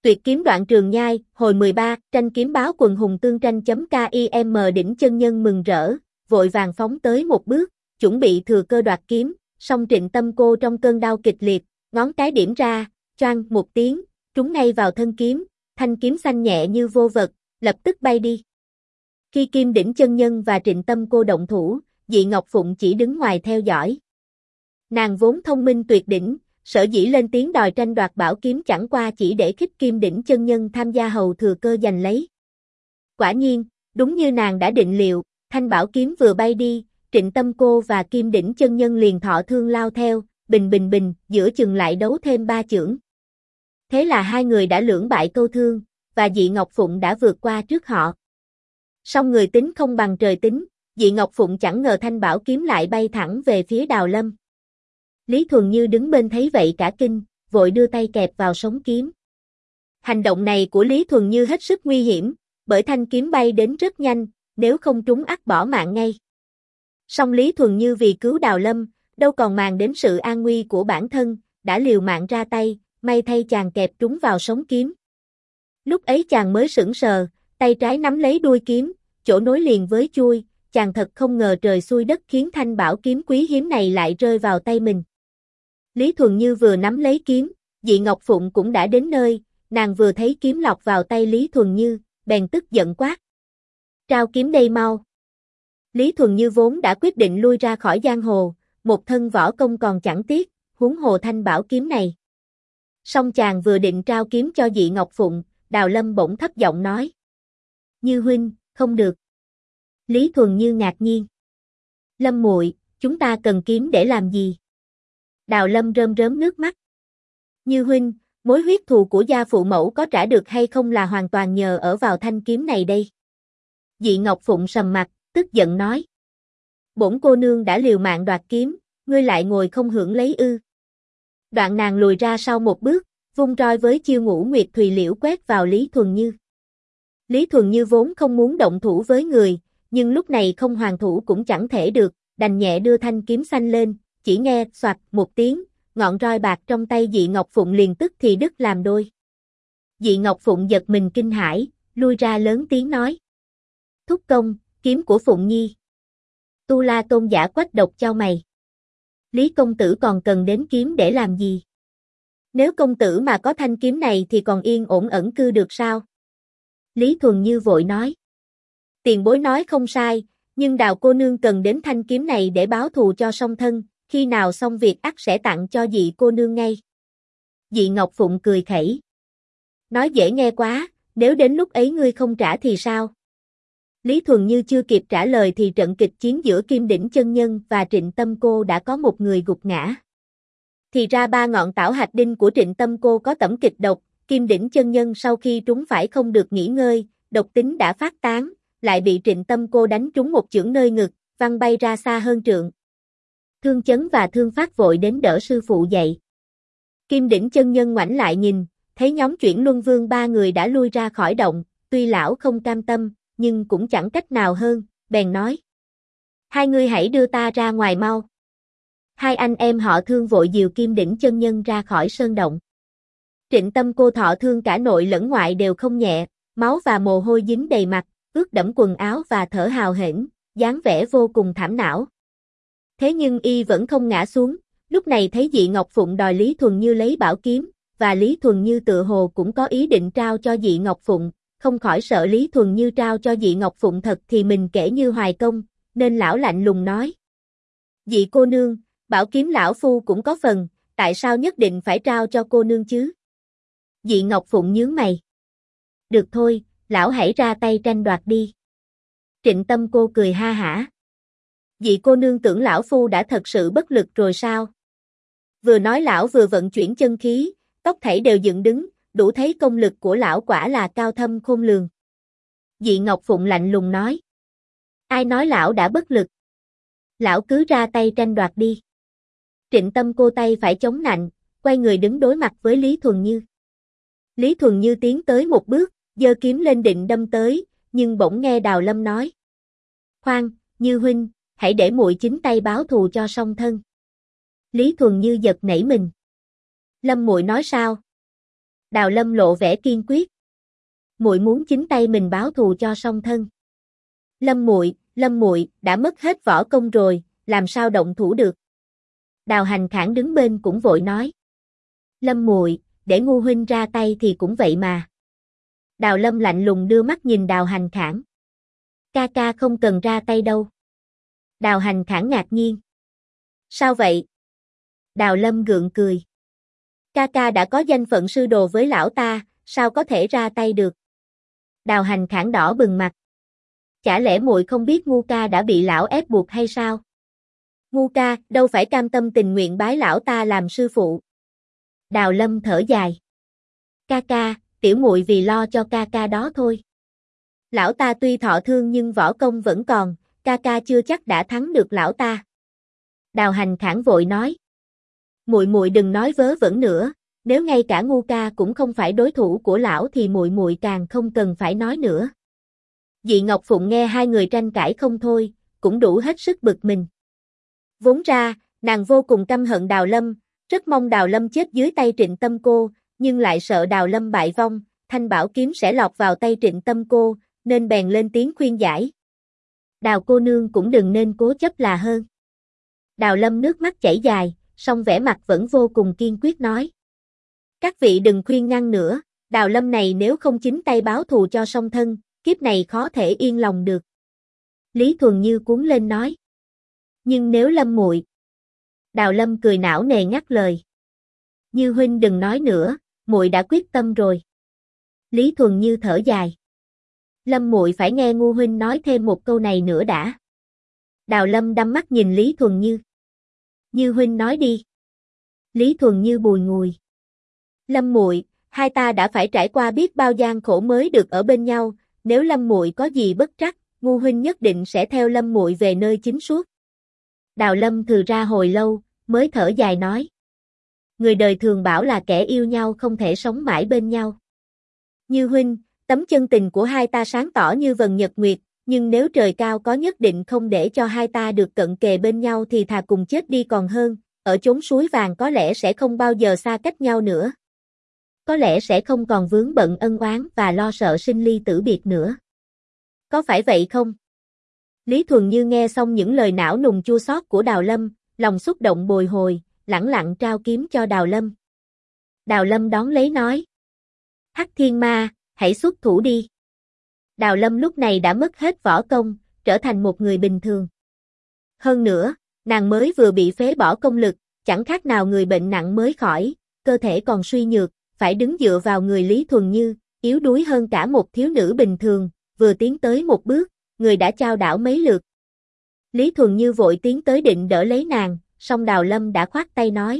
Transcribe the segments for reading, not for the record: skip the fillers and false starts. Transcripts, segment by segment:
Tuyệt kiếm đoạn Trường Nhai, hồi 13, tranh kiếm báo quần hùng tương tranh.kim đỉnh chân nhân mừng rỡ, vội vàng phóng tới một bước, chuẩn bị thừa cơ đoạt kiếm, song Trịnh Tâm Cô trong cơn đau kịch liệt, ngón cái điểm ra, choang một tiếng, trúng ngay vào thân kiếm, thanh kiếm xanh nhẹ như vô vật, lập tức bay đi. Khi Kim Đỉnh chân nhân và Trịnh Tâm Cô động thủ, Dị Ngọc Phụng chỉ đứng ngoài theo dõi. Nàng vốn thông minh tuyệt đỉnh, sở dĩ lên tiếng đòi tranh đoạt bảo kiếm chẳng qua chỉ để khích Kim Đỉnh chân nhân tham gia hầu thừa cơ giành lấy. Quả nhiên, đúng như nàng đã định liệu, thanh bảo kiếm vừa bay đi, Trịnh Tâm Cô và Kim Đỉnh chân nhân liền thọ thương lao theo, bình bình bình, giữa chừng lại đấu thêm 3 chưởng. Thế là hai người đã lưỡng bại câu thương, và Dị Ngọc Phụng đã vượt qua trước họ. Song người tính không bằng trời tính, Dị Ngọc Phụng chẳng ngờ thanh bảo kiếm lại bay thẳng về phía Đào Lâm. Lý Thuần Như đứng bên thấy vậy cả kinh, vội đưa tay kẹp vào sống kiếm. Hành động này của Lý Thuần Như hết sức nguy hiểm, bởi thanh kiếm bay đến rất nhanh, nếu không trúng ắt bỏ mạng ngay. Song Lý Thuần Như vì cứu Đào Lâm, đâu còn màng đến sự an nguy của bản thân, đã liều mạng ra tay, may thay chàng kẹp trúng vào sống kiếm. Lúc ấy chàng mới sững sờ, tay trái nắm lấy đuôi kiếm, chỗ nối liền với chuôi, chàng thật không ngờ trời xui đất khiến thanh bảo kiếm quý hiếm này lại rơi vào tay mình. Lý Thuần Như vừa nắm lấy kiếm, Dị Ngọc Phụng cũng đã đến nơi, nàng vừa thấy kiếm lọt vào tay Lý Thuần Như, bèn tức giận quát. Trao kiếm đây mau. Lý Thuần Như vốn đã quyết định lui ra khỏi giang hồ, một thân võ công còn chẳng tiếc, huống hồ thanh bảo kiếm này. Song chàng vừa định trao kiếm cho Dị Ngọc Phụng, Đào Lâm bỗng thấp giọng nói. Như huynh, không được. Lý Thuần Như ngạc nhiên. Lâm muội, chúng ta cần kiếm để làm gì? Đào Lâm rơm rớm nước mắt. Như huynh, mối huyết thù của gia phụ mẫu có trả được hay không là hoàn toàn nhờ ở vào thanh kiếm này đây. Dị Ngọc Phụng sầm mặt, tức giận nói. Bổn cô nương đã liều mạng đoạt kiếm, ngươi lại ngồi không hưởng lấy ư. Đoạn nàng lùi ra sau một bước, vung roi với chiêu Ngũ Nguyệt Thùy Liễu quét vào Lý Thuần Như. Lý Thuần Như vốn không muốn động thủ với người, nhưng lúc này không hoàn thủ cũng chẳng thể được, đành nhẹ đưa thanh kiếm xanh lên, chỉ nghe xoạt một tiếng, ngọn roi bạc trong tay Dị Ngọc Phụng liền tức thì đứt làm đôi. Dị Ngọc Phụng giật mình kinh hãi, lui ra lớn tiếng nói. Thúc công, kiếm của Phụng Nhi. Tu La Tôn giả quách độc chau mày. Lý công tử còn cần đến kiếm để làm gì? Nếu công tử mà có thanh kiếm này thì còn yên ổn ẩn cư được sao? Lý Thuần Như vội nói. Tiền bối nói không sai, nhưng Đào cô nương cần đến thanh kiếm này để báo thù cho song thân, khi nào xong việc ắt sẽ tặng cho Dị cô nương ngay. Dị Ngọc Phụng cười khẩy. Nói dễ nghe quá, nếu đến lúc ấy ngươi không trả thì sao? Lý Thuần Như chưa kịp trả lời thì trận kịch chiến giữa Kim Đỉnh chân nhân và Trịnh Tâm Cô đã có một người gục ngã. Thì ra 3 ngọn tảo hạch đinh của Trịnh Tâm Cô có tẩm kịch độc, Kim Đỉnh chân nhân sau khi trúng phải không được nghỉ ngơi, độc tính đã phát tán, lại bị Trịnh Tâm Cô đánh trúng một chưởng nơi ngực, văng bay ra xa hơn trượng. Thương Chấn và Thương Phát vội đến đỡ sư phụ dậy. Kim Đỉnh chân nhân ngoảnh lại nhìn, thấy nhóm Chuyển Luân Vương 3 người đã lui ra khỏi động, tuy lão không cam tâm, nhưng cũng chẳng cách nào hơn, bèn nói. Hai ngươi hãy đưa ta ra ngoài mau. Hai anh em họ Thương vội dìu Kim Đỉnh chân nhân ra khỏi sơn động. Trịnh Tâm Cô thọ thương cả nội lẫn ngoại đều không nhẹ, máu và mồ hôi dính đầy mặt, ướt đẫm quần áo và thở hào hển, dáng vẻ vô cùng thảm não. Thế nhưng y vẫn không ngã xuống, lúc này thấy Dị Ngọc Phụng đòi Lý Thuần Như lấy bảo kiếm, và Lý Thuần Như tự hồ cũng có ý định trao cho Dị Ngọc Phụng, không khỏi sợ Lý Thuần Như trao cho Dị Ngọc Phụng thật thì mình kể như hoài công, nên lão lạnh lùng nói. Dị cô nương, bảo kiếm lão phu cũng có phần, tại sao nhất định phải trao cho cô nương chứ? Dị Ngọc Phụng nhướng mày. Được thôi, lão hãy ra tay tranh đoạt đi. Trịnh Tâm Cô cười ha hả. Dị cô nương tưởng lão phu đã thật sự bất lực rồi sao? Vừa nói lão vừa vận chuyển chân khí, tóc thảy đều dựng đứng, đủ thấy công lực của lão quả là cao thâm khôn lường. Dị Ngọc Phụng lạnh lùng nói. Ai nói lão đã bất lực? Lão cứ ra tay tranh đoạt đi. Trịnh Tâm Cô tay phải chống nạnh, quay người đứng đối mặt với Lý Thuần Như. Lý Thuần Như tiến tới một bước, giơ kiếm lên định đâm tới, nhưng bỗng nghe Đào Lâm nói. Khoan, Như huynh, hãy để muội chính tay báo thù cho song thân. Lý Thuần Như giật nảy mình. Lâm muội nói sao? Đào Lâm lộ vẻ kiên quyết. Muội muốn chính tay mình báo thù cho song thân. Lâm muội đã mất hết võ công rồi, làm sao động thủ được? Đào Hành Khảng đứng bên cũng vội nói. Lâm muội, để Ngu huynh ra tay thì cũng vậy mà. Đào Lâm lạnh lùng đưa mắt nhìn Đào Hành Khảng. Ca ca không cần ra tay đâu. Đào Hành Khảng ngạc nhiên. Sao vậy? Đào Lâm gượng cười. Ca ca đã có danh phận sư đồ với lão ta, sao có thể ra tay được? Đào Hành Khảng đỏ bừng mặt. Chả lẽ muội không biết Ngu ca đã bị lão ép buộc hay sao? Ngu ca đâu phải cam tâm tình nguyện bái lão ta làm sư phụ. Đào Lâm thở dài. Ca ca, tiểu muội vì lo cho ca ca đó thôi. Lão ta tuy thọ thương nhưng võ công vẫn còn, ca ca chưa chắc đã thắng được lão ta. Đào Hành Khảng vội nói. Muội đừng nói vớ vẩn nữa, nếu ngay cả Ngu ca cũng không phải đối thủ của lão thì muội càng không cần phải nói nữa. Dị Ngọc Phụng nghe hai người tranh cãi không thôi, cũng đủ hết sức bực mình. Vốn ra, nàng vô cùng căm hận Đào Lâm, rất mong Đào Lâm chết dưới tay Trịnh Tâm Cô, nhưng lại sợ Đào Lâm bại vong, thanh bảo kiếm sẽ lọt vào tay Trịnh Tâm Cô, nên bèn lên tiếng khuyên giải. Đào cô nương cũng đừng nên cố chấp là hơn. Đào Lâm nước mắt chảy dài, song vẻ mặt vẫn vô cùng kiên quyết nói. Các vị đừng khuyên ngăn nữa, Đào Lâm này nếu không chính tay báo thù cho song thân, kiếp này khó thể yên lòng được. Lý Thuần Như cuống lên nói. Nhưng nếu Lâm muội. Đào Lâm cười não nề ngắt lời. Như huynh đừng nói nữa, muội đã quyết tâm rồi. Lý Thuần Như thở dài. Lâm muội phải nghe Ngu huynh nói thêm một câu này nữa đã. Đào Lâm đăm mắt nhìn Lý Thuần Như. Như huynh nói đi. Lý Thuần Như bùi ngùi. Lâm muội, hai ta đã phải trải qua biết bao gian khổ mới được ở bên nhau, nếu Lâm muội có gì bất trắc, Ngu huynh nhất định sẽ theo Lâm muội về nơi chính suốt. Đào Lâm thừ ra hồi lâu, mới thở dài nói. Người đời thường bảo là kẻ yêu nhau không thể sống mãi bên nhau. Như huynh, tấm chân tình của hai ta sáng tỏ như vầng nhật nguyệt, nhưng nếu trời cao có nhất định không để cho hai ta được cận kề bên nhau thì thà cùng chết đi còn hơn, ở chốn suối vàng có lẽ sẽ không bao giờ xa cách nhau nữa. Có lẽ sẽ không còn vướng bận ân oán và lo sợ sinh ly tử biệt nữa. Có phải vậy không? Lý Thuần Như nghe xong những lời não nùng chua xót của Đào Lâm, lòng xúc động bồi hồi, lẳng lặng trao kiếm cho Đào Lâm. Đào Lâm đón lấy nói. Hắc Thiên Ma, hãy xuất thủ đi. Đào Lâm lúc này đã mất hết võ công, trở thành một người bình thường. Hơn nữa, nàng mới vừa bị phế bỏ công lực, chẳng khác nào người bệnh nặng mới khỏi, cơ thể còn suy nhược, phải đứng dựa vào người Lý Thuần Như, yếu đuối hơn cả một thiếu nữ bình thường, vừa tiến tới một bước, người đã chao đảo mấy lượt. Lý Thuần Như vội tiến tới định đỡ lấy nàng, song Đào Lâm đã khoát tay nói.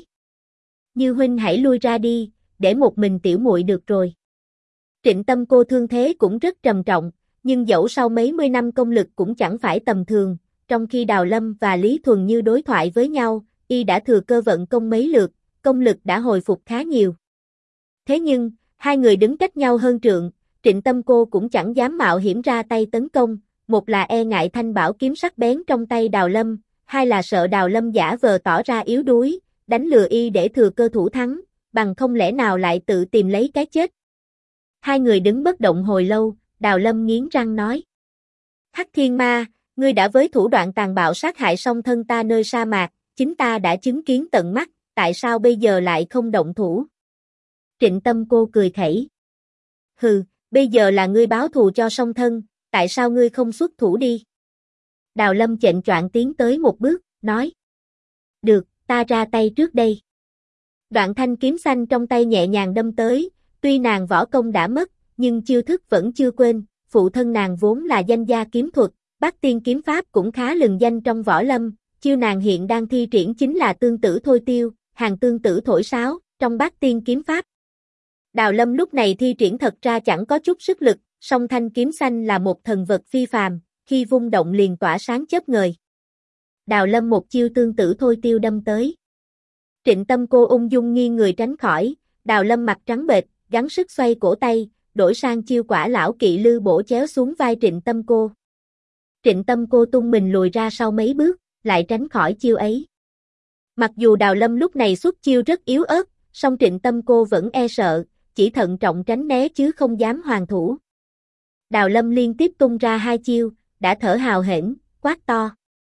Như huynh hãy lui ra đi, để một mình tiểu muội được rồi. Trịnh Tâm Cô thương thế cũng rất trầm trọng, nhưng dẫu sau mấy mươi năm công lực cũng chẳng phải tầm thường, trong khi Đào Lâm và Lý Thuần Như đối thoại với nhau, y đã thừa cơ vận công mấy lượt, công lực đã hồi phục khá nhiều. Thế nhưng, hai người đứng cách nhau hơn trượng, Trịnh Tâm Cô cũng chẳng dám mạo hiểm ra tay tấn công, một là e ngại thanh bảo kiếm sắc bén trong tay Đào Lâm, hai là sợ Đào Lâm giả vờ tỏ ra yếu đuối, đánh lừa y để thừa cơ thủ thắng, bằng không lẽ nào lại tự tìm lấy cái chết. Hai người đứng bất động hồi lâu, Đào Lâm nghiến răng nói. Hắc Thiên Ma, ngươi đã với thủ đoạn tàn bạo sát hại song thân ta nơi sa mạc, chính ta đã chứng kiến tận mắt, tại sao bây giờ lại không động thủ? Trịnh Tâm Cô cười khẩy. Hừ, bây giờ là ngươi báo thù cho song thân, tại sao ngươi không xuất thủ đi? Đào Lâm chệnh choạng tiến tới một bước, nói. Được, ta ra tay trước đây. Đoạn thanh kiếm xanh trong tay nhẹ nhàng đâm tới, tuy nàng võ công đã mất, nhưng chiêu thức vẫn chưa quên, phụ thân nàng vốn là danh gia kiếm thuật, Bát Tiên kiếm pháp cũng khá lừng danh trong võ lâm, chiêu nàng hiện đang thi triển chính là tương tử thôi tiêu, hàng tương tử thổi sáo, trong Bát Tiên kiếm pháp. Đào Lâm lúc này thi triển thật ra chẳng có chút sức lực, song thanh kiếm xanh là một thần vật phi phàm, khi vung động liền tỏa sáng chớp ngời. Đào Lâm một chiêu tương tử thôi tiêu đâm tới. Trịnh Tâm Cô ung dung nghiêng người tránh khỏi, Đào Lâm mặt trắng bệch, gắng sức xoay cổ tay, đổi sang chiêu quả lão kỵ lư bổ chéo xuống vai Trịnh Tâm Cô. Trịnh Tâm Cô tung mình lùi ra sau mấy bước, lại tránh khỏi chiêu ấy. Mặc dù Đào Lâm lúc này xuất chiêu rất yếu ớt, song Trịnh Tâm Cô vẫn e sợ, chỉ thận trọng tránh né chứ không dám hoàn thủ. Đào Lâm liên tiếp tung ra 2 chiêu, đã thở hào hển, quát to.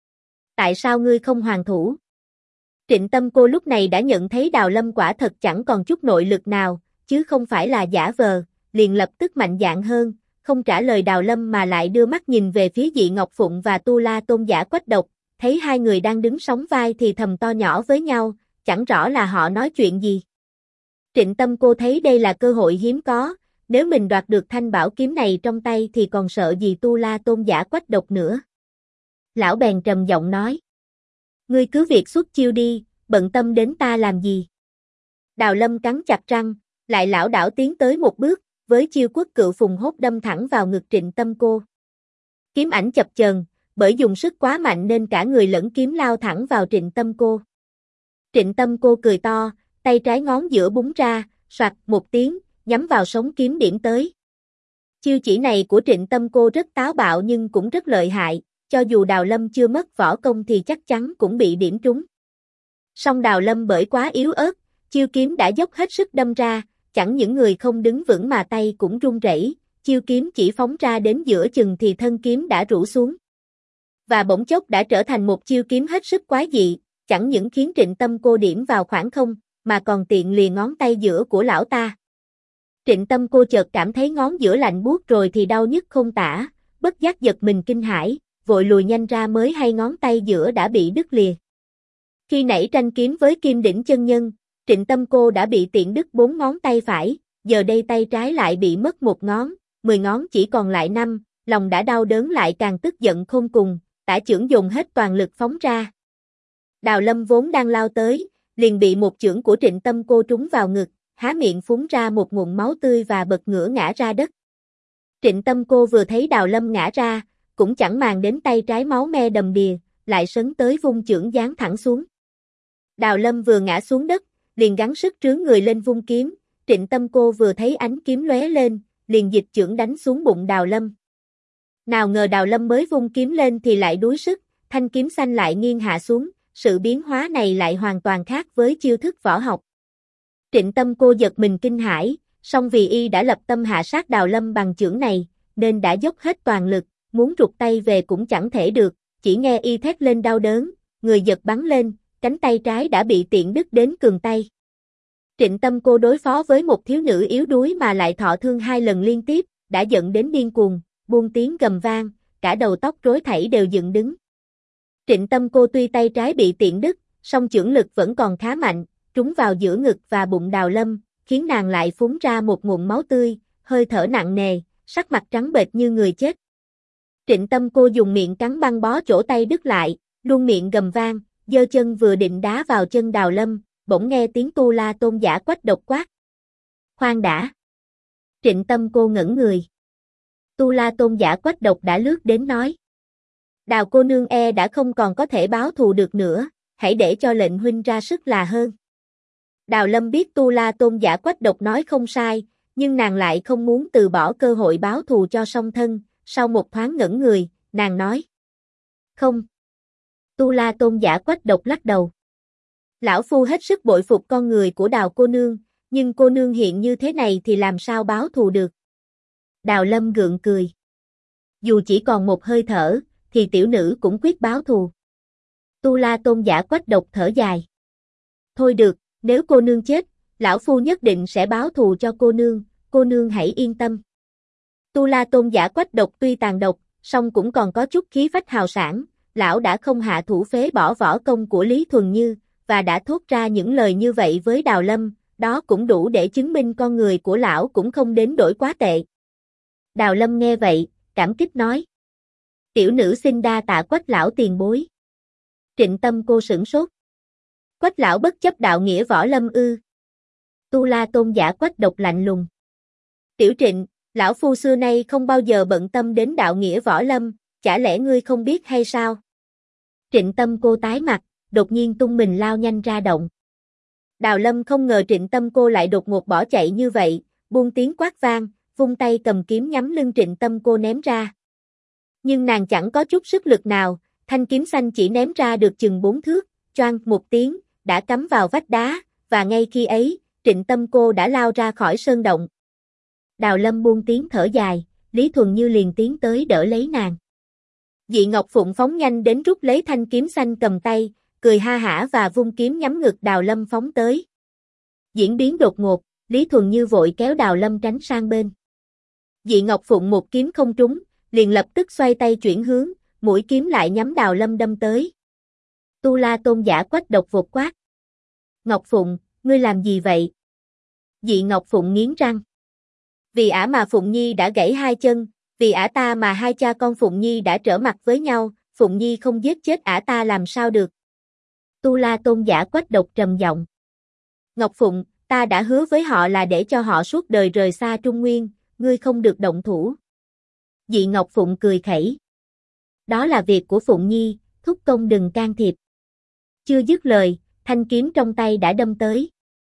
Tại sao ngươi không hoàn thủ? Trịnh Tâm Cô lúc này đã nhận thấy Đào Lâm quả thật chẳng còn chút nội lực nào, chứ không phải là giả vờ, liền lập tức mạnh dạn hơn, không trả lời Đào Lâm mà lại đưa mắt nhìn về phía Dị Ngọc Phụng và Tu La Tôn Giả Quách Độc, thấy hai người đang đứng sóng vai thì thầm to nhỏ với nhau, chẳng rõ là họ nói chuyện gì. Trịnh Tâm Cô thấy đây là cơ hội hiếm có, nếu mình đoạt được thanh bảo kiếm này trong tay thì còn sợ gì Tu La Tôn Giả Quách Độc nữa. Lão bèn trầm giọng nói. Ngươi cứ việc xuất chiêu đi, bận tâm đến ta làm gì. Đào Lâm cắn chặt răng, lại lảo đảo tiến tới một bước, với chiêu Quốc Cựu Phùng Hốt đâm thẳng vào ngực Trịnh Tâm Cô. Kiếm ảnh chập chờn, bởi dùng sức quá mạnh nên cả người lẫn kiếm lao thẳng vào Trịnh Tâm Cô. Trịnh Tâm Cô cười to, tay trái ngón giữa búng ra, soạt một tiếng, nhắm vào sống kiếm điểm tới. Chiêu chỉ này của Trịnh Tâm Cô rất táo bạo nhưng cũng rất lợi hại, cho dù Đào Lâm chưa mất võ công thì chắc chắn cũng bị điểm trúng. Song Đào Lâm bởi quá yếu ớt, chiêu kiếm đã dốc hết sức đâm ra, chẳng những người không đứng vững mà tay cũng run rẩy, chiêu kiếm chỉ phóng ra đến giữa chừng thì thân kiếm đã rũ xuống. Và bỗng chốc đã trở thành một chiêu kiếm hết sức quái dị, chẳng những khiến Trịnh Tâm Cô điểm vào khoảng không, mà còn tiện lìa ngón tay giữa của lão ta. Trịnh Tâm Cô chợt cảm thấy ngón giữa lạnh buốt rồi thì đau nhức không tả, bất giác giật mình kinh hãi, vội lùi nhanh ra mới hay ngón tay giữa đã bị đứt lìa. Khi nãy tranh kiếm với Kim Đỉnh chân nhân, Trịnh Tâm Cô đã bị tiện đứt 4 ngón tay phải, giờ đây tay trái lại bị mất 1 ngón, 10 ngón chỉ còn lại 5, lòng đã đau đớn lại càng tức giận khôn cùng, tả chưởng dùng hết toàn lực phóng ra. Đào Lâm vốn đang lao tới, liền bị một chưởng của Trịnh Tâm Cô trúng vào ngực, há miệng phun ra một ngụm máu tươi và bật ngửa ngã ra đất. Trịnh Tâm Cô vừa thấy Đào Lâm ngã ra, cũng chẳng màng đến tay trái máu me đầm đìa, lại sấn tới vung chưởng giáng thẳng xuống. Đào Lâm vừa ngã xuống đất, liền gắng sức trướng người lên vung kiếm, Trịnh Tâm Cô vừa thấy ánh kiếm lóe lên, liền dịch chưởng đánh xuống bụng Đào Lâm. Nào ngờ Đào Lâm mới vung kiếm lên thì lại đuối sức, thanh kiếm xanh lại nghiêng hạ xuống, sự biến hóa này lại hoàn toàn khác với chiêu thức võ học. Trịnh Tâm Cô giật mình kinh hãi, song vì y đã lập tâm hạ sát Đào Lâm bằng chưởng này, nên đã dốc hết toàn lực, muốn rụt tay về cũng chẳng thể được, chỉ nghe y thét lên đau đớn, người giật bắn lên, cánh tay trái đã bị tiện đứt đến cườn tay. Trịnh Tâm Cô đối phó với một thiếu nữ yếu đuối mà lại thọ thương 2 lần liên tiếp, đã giận đến điên cuồng, buông tiếng gầm vang, cả đầu tóc rối thảy đều dựng đứng. Trịnh Tâm Cô tuy tay trái bị tiện đứt, song chưởng lực vẫn còn khá mạnh, trúng vào giữa ngực và bụng Đào Lâm, khiến nàng lại phun ra một ngụm máu tươi, hơi thở nặng nề, sắc mặt trắng bệch như người chết. Trịnh Tâm Cô dùng miệng cắn băng bó chỗ tay đứt lại, luôn miệng gầm vang, giơ chân vừa định đá vào chân Đào Lâm, bỗng nghe tiếng Tu La Tôn Giả Quách Độc quát. Khoan đã! Trịnh Tâm Cô ngẩn người. Tu La Tôn Giả Quách Độc đã lướt đến nói. Đào cô nương đã không còn có thể báo thù được nữa, hãy để cho lệnh huynh ra sức là hơn. Đào Lâm biết Tu La Tôn Giả Quách Độc nói không sai, nhưng nàng lại không muốn từ bỏ cơ hội báo thù cho song thân, sau một thoáng ngẩn người, nàng nói. Không. Tu La Tôn Giả Quách Độc lắc đầu. Lão phu hết sức bội phục con người của Đào cô nương, nhưng cô nương hiện như thế này thì làm sao báo thù được. Đào Lâm gượng cười. Dù chỉ còn một hơi thở, thì tiểu nữ cũng quyết báo thù. Tu La Tôn Giả Quách Độc thở dài. Thôi được, nếu cô nương chết, lão phu nhất định sẽ báo thù cho cô nương hãy yên tâm. Tu La Tôn Giả Quách Độc tuy tàn độc, song cũng còn có chút khí phách hào sảng, lão đã không hạ thủ phế bỏ võ công của Lý Thuần Như, và đã thốt ra những lời như vậy với Đào Lâm, đó cũng đủ để chứng minh con người của lão cũng không đến đổi quá tệ. Đào Lâm nghe vậy, cảm kích nói. Tiểu nữ xin đa tạ Quách lão tiền bối. Trịnh Tâm Cô sửng sốt. Quách lão bất chấp đạo nghĩa võ lâm ư? Tu La Tôn Giả Quách Độc lạnh lùng. Tiểu Trịnh, lão phu xưa nay không bao giờ bận tâm đến đạo nghĩa võ lâm, chả lẽ ngươi không biết hay sao? Trịnh Tâm Cô tái mặt, đột nhiên tung mình lao nhanh ra động. Đào Lâm không ngờ Trịnh Tâm Cô lại đột ngột bỏ chạy như vậy, buông tiếng quát vang, vung tay cầm kiếm nhắm lưng Trịnh Tâm Cô ném ra. Nhưng nàng chẳng có chút sức lực nào, thanh kiếm xanh chỉ ném ra được chừng 4 thước, choang một tiếng, đã cắm vào vách đá, và ngay khi ấy, Trịnh Tâm Cô đã lao ra khỏi sơn động. Đào Lâm buông tiếng thở dài, Lý Thuần Như liền tiến tới đỡ lấy nàng. Dị Ngọc Phụng phóng nhanh đến rút lấy thanh kiếm xanh cầm tay, cười ha hả và vung kiếm nhắm ngực Đào Lâm phóng tới. Diễn biến đột ngột, Lý Thuần Như vội kéo Đào Lâm tránh sang bên. Dị Ngọc Phụng một kiếm không trúng, liền lập tức xoay tay chuyển hướng, mũi kiếm lại nhắm Đào Lâm đâm tới. Tu La Tôn Giả Quách độc vụt quát. Ngọc Phụng, ngươi làm gì vậy? Dị Ngọc Phụng nghiến răng. Vì ả mà Phụng Nhi đã gãy hai chân, vì ả ta mà hai cha con Phụng Nhi đã trở mặt với nhau, Phụng Nhi không giết chết ả ta làm sao được? Tu La Tôn Giả Quách độc trầm giọng. Ngọc Phụng, ta đã hứa với họ là để cho họ suốt đời rời xa Trung Nguyên, ngươi không được động thủ. Dị Ngọc Phụng cười khẩy. Đó là việc của Phụng Nhi, thúc công đừng can thiệp. Chưa dứt lời, thanh kiếm trong tay đã đâm tới.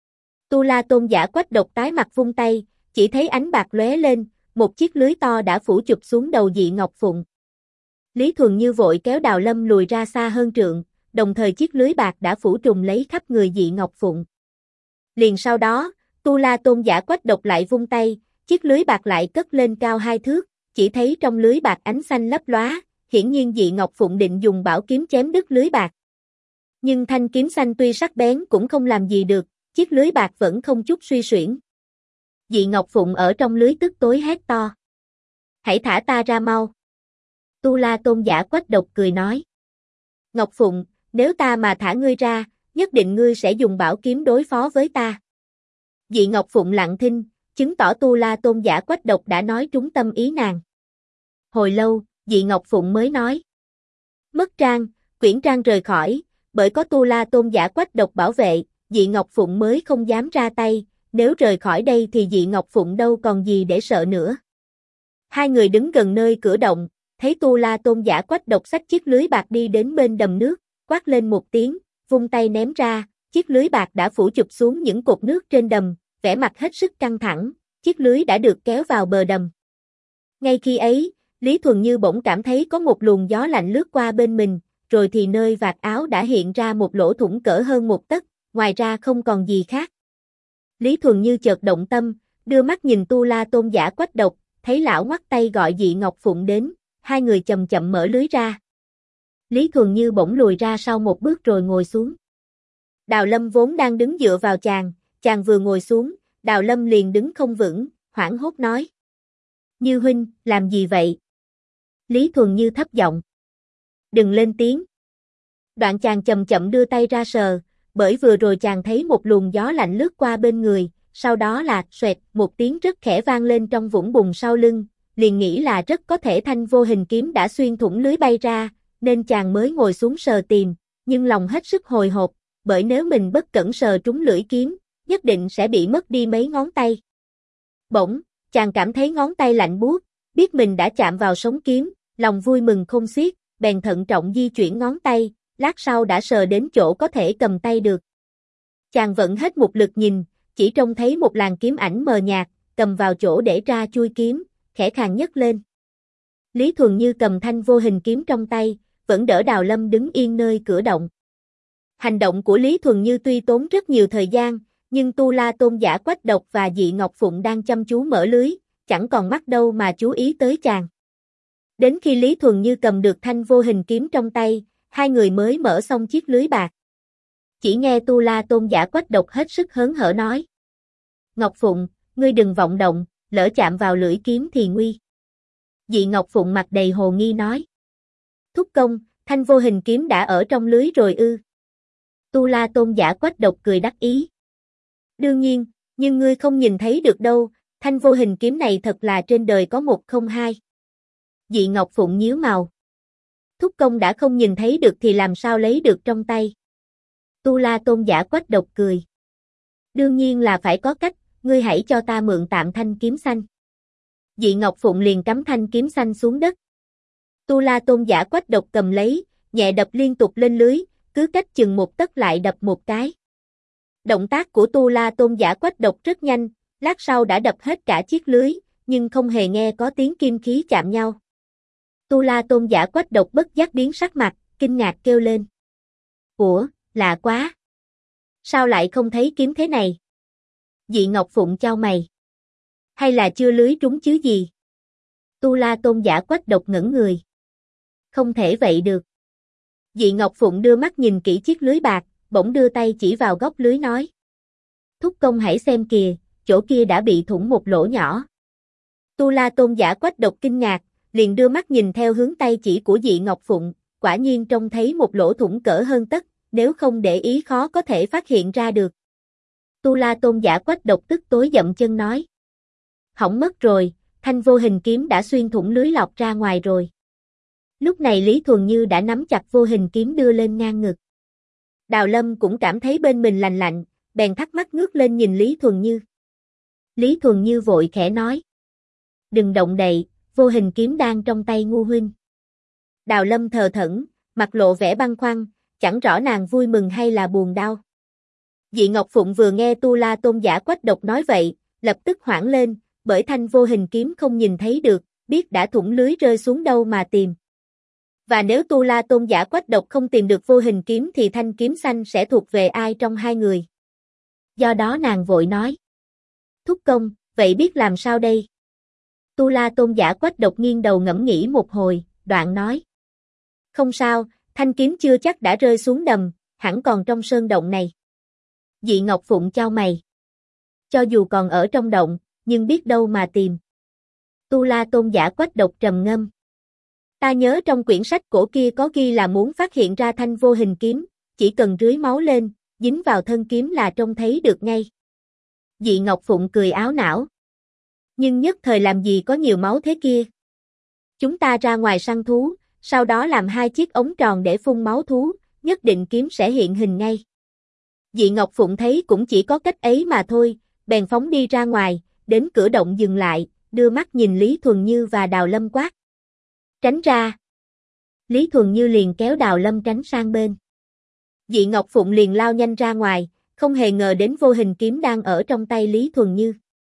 Tu La Tôn Giả Quách độc tái mặt vung tay, chỉ thấy ánh bạc lóe lên, một chiếc lưới to đã phủ chụp xuống đầu Dị Ngọc Phụng. Lý Thuần Như vội kéo Đào Lâm lùi ra xa hơn trượng, đồng thời chiếc lưới bạc đã phủ trùm lấy khắp người Dị Ngọc Phụng. Liền sau đó, Tu La Tôn Giả Quách độc lại vung tay, chiếc lưới bạc lại cất lên cao 2 thước, chỉ thấy trong lưới bạc ánh xanh lấp lóa, hiển nhiên Dị Ngọc Phụng định dùng bảo kiếm chém đứt lưới bạc. Nhưng thanh kiếm xanh tuy sắc bén cũng không làm gì được, chiếc lưới bạc vẫn không chút suy xuyển. Dị Ngọc Phụng ở trong lưới tức tối hét to. Hãy thả ta ra mau. Tu La Tôn Giả Quách độc cười nói. Ngọc Phụng, nếu ta mà thả ngươi ra, nhất định ngươi sẽ dùng bảo kiếm đối phó với ta. Dị Ngọc Phụng lặng thinh, chứng tỏ Tu La Tôn Giả Quách độc đã nói trúng tâm ý nàng. Hồi lâu, Dị Ngọc Phụng mới nói. Mất trang, quyển trang rời khỏi, bởi có Tu La Tôn Giả Quách độc bảo vệ, Dị Ngọc Phụng mới không dám ra tay, nếu rời khỏi đây thì Dị Ngọc Phụng đâu còn gì để sợ nữa. Hai người đứng gần nơi cửa động, thấy Tu La Tôn Giả Quách độc xách chiếc lưới bạc đi đến bên đầm nước, quát lên một tiếng, vung tay ném ra, chiếc lưới bạc đã phủ chụp xuống những cột nước trên đầm, vẻ mặt hết sức căng thẳng, chiếc lưới đã được kéo vào bờ đầm. Ngay khi ấy, Lý Thuần Như bỗng cảm thấy có một luồng gió lạnh lướt qua bên mình, rồi thì nơi vạt áo đã hiện ra một lỗ thủng cỡ hơn 1 tấc, ngoài ra không còn gì khác. Lý Thuần Như chợt động tâm, đưa mắt nhìn Tu La Tôn Giả Quách độc, thấy lão ngoắt tay gọi Dị Ngọc Phụng đến, hai người chậm chậm mở lưới ra. Lý Thuần Như bỗng lùi ra sau một bước rồi ngồi xuống. Đào Lâm vốn đang đứng dựa vào chàng vừa ngồi xuống, Đào Lâm liền đứng không vững, hoảng hốt nói. Như huynh, làm gì vậy? Lý Thuần Như thấp giọng. Đừng lên tiếng. Đoạn chàng chậm chậm đưa tay ra sờ, bởi vừa rồi chàng thấy một luồng gió lạnh lướt qua bên người, sau đó là xoẹt, một tiếng rất khẽ vang lên trong vũng bùn sau lưng, liền nghĩ là rất có thể thanh vô hình kiếm đã xuyên thủng lưới bay ra, nên chàng mới ngồi xuống sờ tìm, nhưng lòng hết sức hồi hộp, bởi nếu mình bất cẩn sờ trúng lưỡi kiếm, nhất định sẽ bị mất đi mấy ngón tay. Bỗng, chàng cảm thấy ngón tay lạnh buốt, biết mình đã chạm vào sống kiếm, lòng vui mừng khôn xiết, bèn thận trọng di chuyển ngón tay, lát sau đã sờ đến chỗ có thể cầm tay được. Chàng vận hết một lực nhìn, chỉ trông thấy một làn kiếm ảnh mờ nhạt, cầm vào chỗ để ra chui kiếm, khẽ khàng nhấc lên. Lý Thuần Như cầm thanh vô hình kiếm trong tay, vẫn đỡ Đào Lâm đứng yên nơi cửa động. Hành động của Lý Thuần Như tuy tốn rất nhiều thời gian, nhưng Tu La Tôn Giả Quách độc và Dị Ngọc Phụng đang chăm chú mở lưới, chẳng còn mắt đâu mà chú ý tới chàng. Đến khi Lý Thuần Như cầm được thanh vô hình kiếm trong tay, hai người mới mở xong chiếc lưới bạc. Chỉ nghe Tu La Tôn Giả Quách độc hết sức hớn hở nói. Ngọc Phụng, ngươi đừng vọng động, lỡ chạm vào lưỡi kiếm thì nguy. Dị Ngọc Phụng mặt đầy hồ nghi nói. Thúc công, thanh vô hình kiếm đã ở trong lưới rồi ư? Tu La Tôn Giả Quách độc cười đắc ý. Đương nhiên, nhưng ngươi không nhìn thấy được đâu, thanh vô hình kiếm này thật là trên đời có một không hai. Dị Ngọc Phụng nhíu mày. Thúc công đã không nhìn thấy được thì làm sao lấy được trong tay? Tu La Tôn Giả Quách độc cười. Đương nhiên là phải có cách, ngươi hãy cho ta mượn tạm thanh kiếm xanh. Dị Ngọc Phụng liền cắm thanh kiếm xanh xuống đất. Tu La Tôn Giả Quách độc cầm lấy, nhẹ đập liên tục lên lưới, cứ cách chừng 1 tấc lại đập một cái. Động tác của Tu La Tôn Giả Quách độc rất nhanh, lát sau đã đập hết cả chiếc lưới, nhưng không hề nghe có tiếng kim khí chạm nhau. Tu La Tôn Giả Quách độc bất giác biến sắc mặt, kinh ngạc kêu lên. Ủa, lạ quá. Sao lại không thấy kiếm thế này? Dị Ngọc Phụng chau mày. Hay là chưa lưới trúng chứ gì? Tu La Tôn Giả Quách Độc ngẩn người. Không thể vậy được. Dị Ngọc Phụng đưa mắt nhìn kỹ chiếc lưới bạc, bỗng đưa tay chỉ vào góc lưới nói. Thúc công hãy xem kìa, chỗ kia đã bị thủng một lỗ nhỏ. Tu La Tôn Giả Quách Độc kinh ngạc, liền đưa mắt nhìn theo hướng tay chỉ của Dị Ngọc Phụng, quả nhiên trông thấy một lỗ thủng cỡ hơn tấc, nếu không để ý khó có thể phát hiện ra được. Tu La Tôn Giả Quách Độc tức tối dậm chân nói. Hỏng mất rồi, thanh vô hình kiếm đã xuyên thủng lưới lọc ra ngoài rồi. Lúc này Lý Thuần Như đã nắm chặt vô hình kiếm đưa lên ngang ngực. Đào Lâm cũng cảm thấy bên mình lành lạnh, bèn thắc mắc ngước lên nhìn Lý Thuần Như. Lý Thuần Như vội khẽ nói. Đừng động đậy, vô hình kiếm đang trong tay ngu huynh. Đào Lâm thờ thẫn, mặt lộ vẻ băn khoăn, chẳng rõ nàng vui mừng hay là buồn đau. Dị Ngọc Phụng vừa nghe Tu La Tôn Giả Quách Độc nói vậy, lập tức hoảng lên, bởi thanh vô hình kiếm không nhìn thấy được, biết đã thủng lưới rơi xuống đâu mà tìm. Và nếu Tu La Tôn Giả Quách Độc không tìm được vô hình kiếm thì thanh kiếm xanh sẽ thuộc về ai trong hai người. Do đó nàng vội nói. Thúc công, vậy biết làm sao đây? Tu La Tôn Giả Quách Độc nghiêng đầu ngẫm nghĩ một hồi, đoạn nói. Không sao, thanh kiếm chưa chắc đã rơi xuống đầm, hẳn còn trong sơn động này. Dị Ngọc Phụng chau mày. Cho dù còn ở trong động, nhưng biết đâu mà tìm. Tu La Tôn Giả Quách Độc trầm ngâm. Ta nhớ trong quyển sách cổ kia có ghi là muốn phát hiện ra thanh vô hình kiếm, chỉ cần rưới máu lên, dính vào thân kiếm là trông thấy được ngay. Dị Ngọc Phụng cười áo não. Nhưng nhất thời làm gì có nhiều máu thế kia. Chúng ta ra ngoài săn thú, sau đó làm 2 chiếc ống tròn để phun máu thú, nhất định kiếm sẽ hiện hình ngay. Dị Ngọc Phụng thấy cũng chỉ có cách ấy mà thôi, bèn phóng đi ra ngoài, đến cửa động dừng lại, đưa mắt nhìn Lý Thuần Như và Đào Lâm quát. Tránh ra. Lý Thuần Như liền kéo Đào Lâm tránh sang bên. Dị Ngọc Phụng liền lao nhanh ra ngoài, không hề ngờ đến vô hình kiếm đang ở trong tay Lý Thuần Như.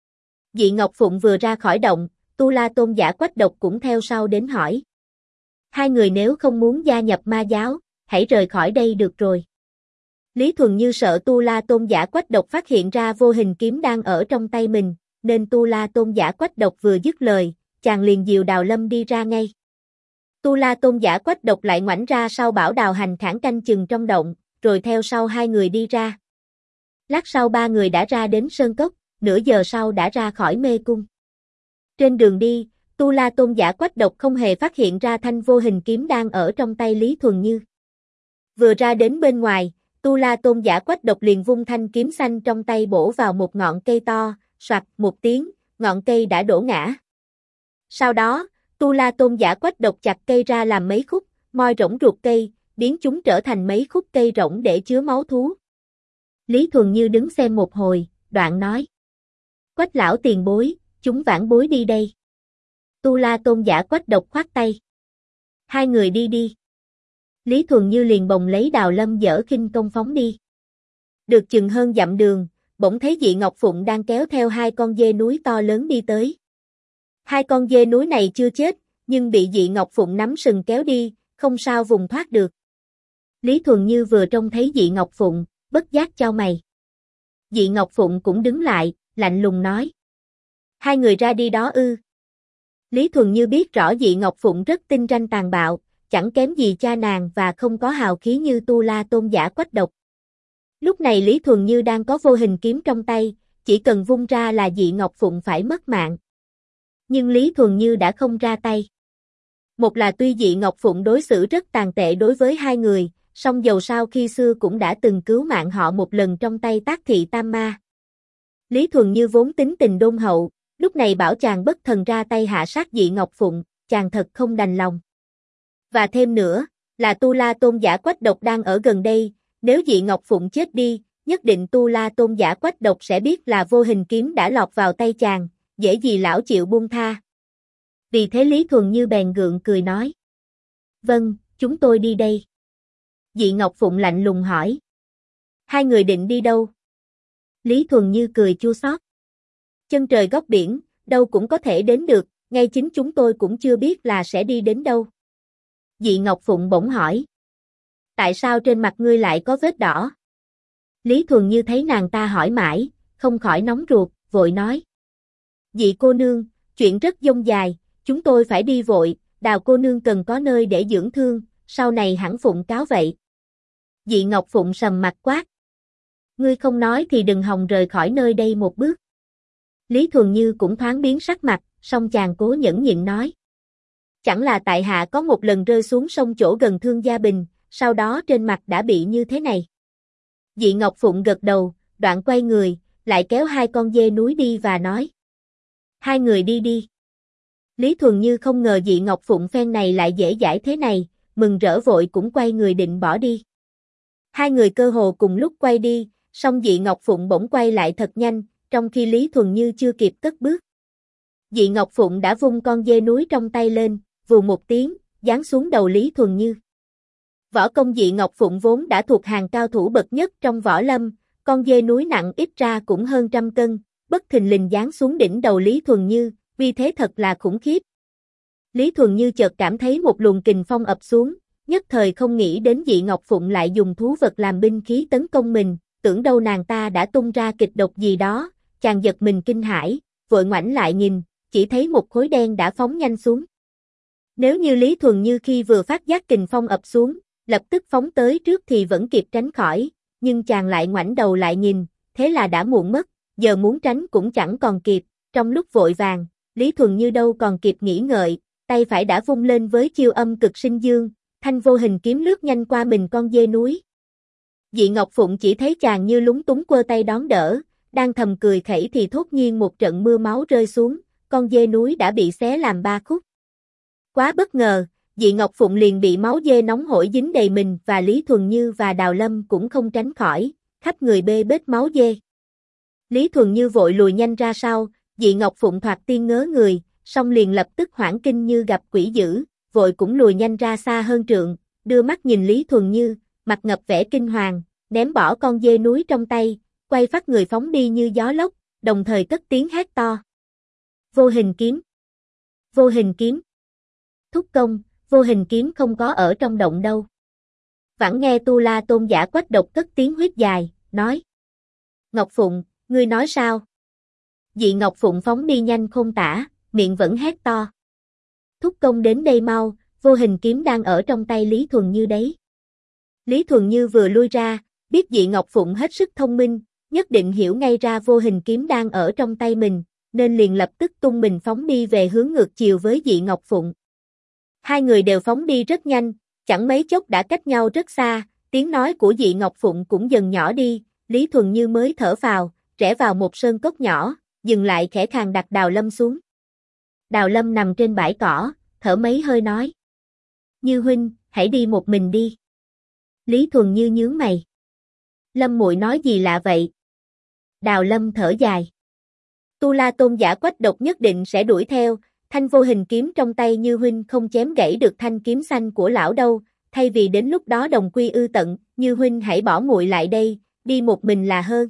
Dị Ngọc Phụng vừa ra khỏi động, Tu La Tôn Giả Quách Độc cũng theo sau đến hỏi. Hai người nếu không muốn gia nhập ma giáo, hãy rời khỏi đây được rồi. Lý Thuần Như sợ Tu La Tôn Giả Quách Độc phát hiện ra vô hình kiếm đang ở trong tay mình, nên Tu La Tôn Giả Quách Độc vừa dứt lời, chàng liền dìu Đào Lâm đi ra ngay. Tu La Tôn Giả Quách Độc lại ngoảnh ra sau bảo Đào Hành Khản canh chừng trong động, rồi theo sau hai người đi ra. Lát sau ba người đã ra đến sơn cốc, nửa giờ sau đã ra khỏi mê cung. Trên đường đi, Tu La Tôn Giả Quách Độc không hề phát hiện ra thanh vô hình kiếm đang ở trong tay Lý Thuần Như. Vừa ra đến bên ngoài, Tu La Tôn Giả Quách Độc liền vung thanh kiếm xanh trong tay bổ vào một ngọn cây to, soạt một tiếng, ngọn cây đã đổ ngã. Sau đó, Tu La Tôn Giả Quách Độc chặt cây ra làm mấy khúc, moi rỗng ruột cây, biến chúng trở thành mấy khúc cây rỗng để chứa máu thú. Lý Thuần Như đứng xem một hồi, đoạn nói. Quách lão tiền bối, chúng vãn bối đi đây. Tu La Tôn Giả Quách Độc khoát tay. Hai người đi đi. Lý Thuần Như liền bồng lấy Đào Lâm dở khinh công phóng đi. Được chừng hơn dặm đường, bỗng thấy Dị Ngọc Phụng đang kéo theo 2 con dê núi to lớn đi tới. 2 con dê núi này chưa chết, nhưng bị Dị Ngọc Phụng nắm sừng kéo đi, không sao vùng thoát được. Lý Thuần Như vừa trông thấy Dị Ngọc Phụng, bất giác chau mày. Dị Ngọc Phụng cũng đứng lại, lạnh lùng nói. Hai người ra đi đó ư. Lý Thuần Như biết rõ Dị Ngọc Phụng rất tinh ranh tàn bạo, chẳng kém gì cha nàng và không có hào khí như Tu La Tôn Giả Quách Độc. Lúc này Lý Thuần Như đang có vô hình kiếm trong tay, chỉ cần vung ra là Dị Ngọc Phụng phải mất mạng. Nhưng Lý Thuần Như đã không ra tay. Một là tuy Dị Ngọc Phụng đối xử rất tàn tệ đối với hai người, song dầu sao khi xưa cũng đã từng cứu mạng họ một lần trong tay Tác Thị Tam Ma. Lý Thuần Như vốn tính tình đôn hậu, lúc này bảo chàng bất thần ra tay hạ sát Dị Ngọc Phụng, chàng thật không đành lòng. Và thêm nữa, là Tu La Tôn Giả Quách Độc đang ở gần đây, nếu Dị Ngọc Phụng chết đi, nhất định Tu La Tôn Giả Quách Độc sẽ biết là vô hình kiếm đã lọt vào tay chàng, dễ gì lão chịu buông tha. Vì thế Lý Thuần Như bèn gượng cười nói. Vâng, chúng tôi đi đây. Dị Ngọc Phụng lạnh lùng hỏi. Hai người định đi đâu? Lý Thuần Như cười chua xót. Chân trời góc biển, đâu cũng có thể đến được, ngay chính chúng tôi cũng chưa biết là sẽ đi đến đâu. Dị Ngọc Phụng bỗng hỏi. Tại sao trên mặt ngươi lại có vết đỏ? Lý Thuần Như thấy nàng ta hỏi mãi, không khỏi nóng ruột, vội nói. Dị cô nương, chuyện rất dông dài, chúng tôi phải đi vội, Đào cô nương cần có nơi để dưỡng thương, sau này hẳn phụng cáo vậy. Dị Ngọc Phụng sầm mặt quát. Ngươi không nói thì đừng hòng rời khỏi nơi đây một bước. Lý Thuần Như cũng thoáng biến sắc mặt, song chàng cố nhẫn nhịn nói. Chẳng là tại hạ có một lần rơi xuống sông chỗ gần Thương Gia Bình, sau đó trên mặt đã bị như thế này. Dị Ngọc Phụng gật đầu, đoạn quay người, lại kéo hai con dê núi đi và nói. Hai người đi đi. Lý Thuần Như không ngờ Dị Ngọc Phụng phen này lại dễ dãi thế này, mừng rỡ vội cũng quay người định bỏ đi. Hai người cơ hồ cùng lúc quay đi, song Dị Ngọc Phụng bỗng quay lại thật nhanh, trong khi Lý Thuần Như chưa kịp cất bước. Dị Ngọc Phụng đã vung con dê núi trong tay lên, vù một tiếng, giáng xuống đầu Lý Thuần Như. Võ công Dị Ngọc Phụng vốn đã thuộc hàng cao thủ bậc nhất trong võ lâm, con dê núi nặng ít ra cũng hơn 100 cân, bất thình lình giáng xuống đỉnh đầu Lý Thuần Như, vì thế thật là khủng khiếp. Lý Thuần Như chợt cảm thấy một luồng kình phong ập xuống, nhất thời không nghĩ đến Dị Ngọc Phụng lại dùng thú vật làm binh khí tấn công mình, tưởng đâu nàng ta đã tung ra kịch độc gì đó, chàng giật mình kinh hãi, vội ngoảnh lại nhìn, chỉ thấy một khối đen đã phóng nhanh xuống. Nếu như Lý Thuần Như khi vừa phát giác kình phong ập xuống, lập tức phóng tới trước thì vẫn kịp tránh khỏi, nhưng chàng lại ngoảnh đầu lại nhìn, thế là đã muộn mất, giờ muốn tránh cũng chẳng còn kịp, trong lúc vội vàng, Lý Thuần Như đâu còn kịp nghĩ ngợi, tay phải đã vung lên với chiêu Âm Cực Sinh Dương, thanh vô hình kiếm lướt nhanh qua mình con dê núi. Dị Ngọc Phụng chỉ thấy chàng như lúng túng quơ tay đón đỡ, đang thầm cười khẩy thì thốt nhiên một trận mưa máu rơi xuống, con dê núi đã bị xé làm 3 khúc. Quá bất ngờ, Dị Ngọc Phụng liền bị máu dê nóng hổi dính đầy mình và Lý Thuần Như và Đào Lâm cũng không tránh khỏi, khắp người bê bết máu dê. Lý Thuần Như vội lùi nhanh ra sau, Dị Ngọc Phụng thoạt tiên ngớ người, song liền lập tức hoảng kinh như gặp quỷ dữ, vội cũng lùi nhanh ra xa hơn trượng, đưa mắt nhìn Lý Thuần Như, mặt ngập vẻ kinh hoàng, ném bỏ con dê núi trong tay, quay phát người phóng đi như gió lốc, đồng thời cất tiếng hét to. Vô hình kiếm! Vô hình kiếm! Thúc công, vô hình kiếm không có ở trong động đâu. Vãn nghe Tu La Tôn giả Quách Độc cất tiếng huýt dài, nói. Ngọc Phụng, ngươi nói sao? Dị Ngọc Phụng phóng đi nhanh khôn tả, miệng vẫn hét to. Thúc công đến đây mau, vô hình kiếm đang ở trong tay Lý Thuần Như đấy. Lý Thuần Như vừa lui ra, biết Dị Ngọc Phụng hết sức thông minh, nhất định hiểu ngay ra vô hình kiếm đang ở trong tay mình, nên liền lập tức tung mình phóng đi về hướng ngược chiều với Dị Ngọc Phụng. Hai người đều phóng đi rất nhanh, chẳng mấy chốc đã cách nhau rất xa, tiếng nói của Dị Ngọc Phụng cũng dần nhỏ đi, Lý Thuần Như mới thở phào, rẽ vào một sơn cốc nhỏ, dừng lại khẽ khàng đặt Đào Lâm xuống. Đào Lâm nằm trên bãi cỏ, thở mấy hơi nói. Như huynh, hãy đi một mình đi. Lý Thuần Như nhướng mày. Lâm muội nói gì lạ vậy? Đào Lâm thở dài. Tu La Tôn giả Quách Độc nhất định sẽ đuổi theo, thanh vô hình kiếm trong tay Như huynh không chém gãy được thanh kiếm xanh của lão đâu, thay vì đến lúc đó đồng quy ư tận, Như huynh hãy bỏ muội lại đây, đi một mình là hơn.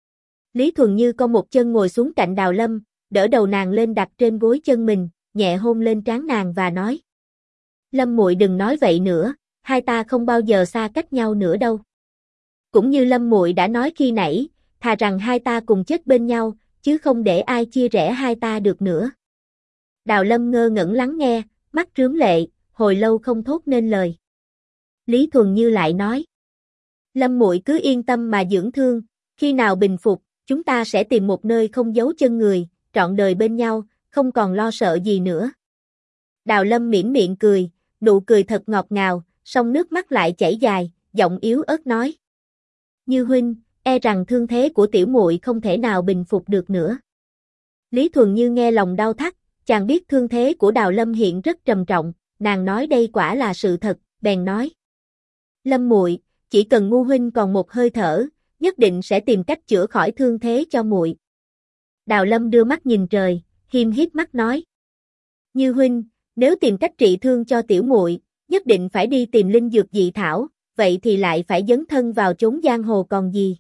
Lý Thuần Như cong một chân ngồi xuống cạnh Đào Lâm, đỡ đầu nàng lên đặt trên gối chân mình, nhẹ hôn lên trán nàng và nói. Lâm muội đừng nói vậy nữa, hai ta không bao giờ xa cách nhau nữa đâu. Cũng như Lâm muội đã nói khi nãy, thà rằng hai ta cùng chết bên nhau, chứ không để ai chia rẽ hai ta được nữa. Đào Lâm ngơ ngẩn lắng nghe, mắt rướm lệ, hồi lâu không thốt nên lời. Lý Thuần Như lại nói. Lâm muội cứ yên tâm mà dưỡng thương, khi nào bình phục, chúng ta sẽ tìm một nơi không giấu chân người, trọn đời bên nhau, không còn lo sợ gì nữa. Đào Lâm mỉm miệng cười, nụ cười thật ngọt ngào, song nước mắt lại chảy dài, giọng yếu ớt nói. Như huynh, e rằng thương thế của tiểu muội không thể nào bình phục được nữa. Lý Thuần Như nghe lòng đau thắt, chàng biết thương thế của Đào Lâm hiện rất trầm trọng, nàng nói đây quả là sự thật, bèn nói. Lâm muội, chỉ cần Ngu huynh còn một hơi thở, nhất định sẽ tìm cách chữa khỏi thương thế cho muội. Đào Lâm đưa mắt nhìn trời, hiềm híp mắt nói. Như huynh, nếu tìm cách trị thương cho tiểu muội, nhất định phải đi tìm linh dược dị thảo, vậy thì lại phải dấn thân vào chốn giang hồ còn gì.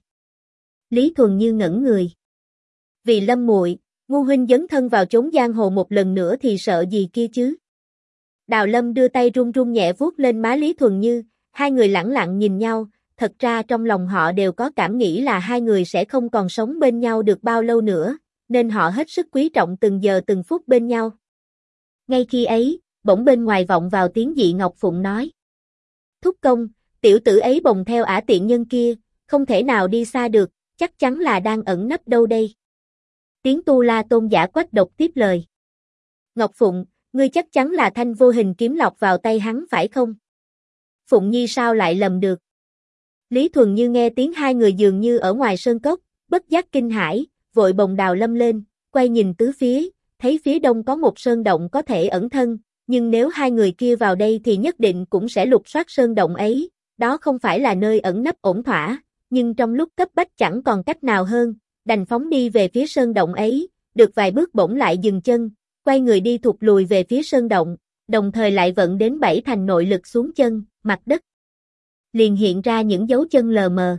Lý Thuần Như ngẩn người. Vì Lâm muội, Ngu huynh dấn thân vào chốn giang hồ một lần nữa thì sợ gì kia chứ? Đào Lâm đưa tay run run nhẹ vuốt lên má Lý Thuần Như, hai người lẳng lặng nhìn nhau, thật ra trong lòng họ đều có cảm nghĩ là hai người sẽ không còn sống bên nhau được bao lâu nữa, nên họ hết sức quý trọng từng giờ từng phút bên nhau. Ngay khi ấy, bỗng bên ngoài vọng vào tiếng Dị Ngọc Phụng nói. Thúc công, tiểu tử ấy bồng theo ả tiện nhân kia, không thể nào đi xa được, chắc chắn là đang ẩn nấp đâu đây. Tiếng Tu La Tôn Giả Quách Độc tiếp lời. Ngọc Phụng, ngươi chắc chắn là thanh vô hình kiếm lọc vào tay hắn phải không? Phụng Nhi sao lại lầm được? Lý Thuần Như nghe tiếng hai người dường như ở ngoài sơn cốc, bất giác kinh hãi, vội bồng Đào Lâm lên, quay nhìn tứ phía, thấy phía đông có một sơn động có thể ẩn thân, nhưng nếu hai người kia vào đây thì nhất định cũng sẽ lục soát sơn động ấy, đó không phải là nơi ẩn nấp ổn thỏa, nhưng trong lúc cấp bách chẳng còn cách nào hơn, đành phóng đi về phía sơn động ấy, được vài bước bỗng lại dừng chân, quay người đi thụt lùi về phía sơn động, đồng thời lại vận đến 7 thành nội lực xuống chân, mặt đất liền hiện ra những dấu chân lờ mờ.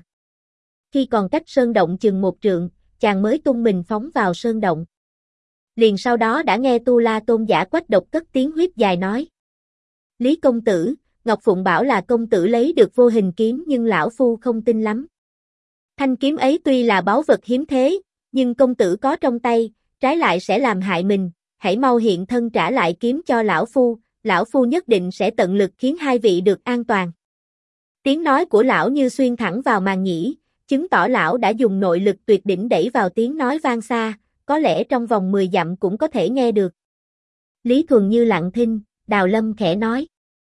Khi còn cách sơn động chừng 1 trượng, chàng mới tung mình phóng vào sơn động. Liền sau đó đã nghe Tu La Tôn Giả Quách Độc cất tiếng huyết dài nói. Lý công tử, Ngọc Phụng bảo là công tử lấy được vô hình kiếm nhưng lão phu không tin lắm. Thanh kiếm ấy tuy là báu vật hiếm thế, nhưng công tử có trong tay, trái lại sẽ làm hại mình, hãy mau hiện thân trả lại kiếm cho lão phu nhất định sẽ tận lực khiến hai vị được an toàn. Tiếng nói của lão như xuyên thẳng vào màng nhĩ, chứng tỏ lão đã dùng nội lực tuyệt đỉnh đẩy vào tiếng nói vang xa, có lẽ trong vòng 10 dặm cũng có thể nghe được. Lý Thuần Như lặng thinh, Đào Lâm khẽ nói.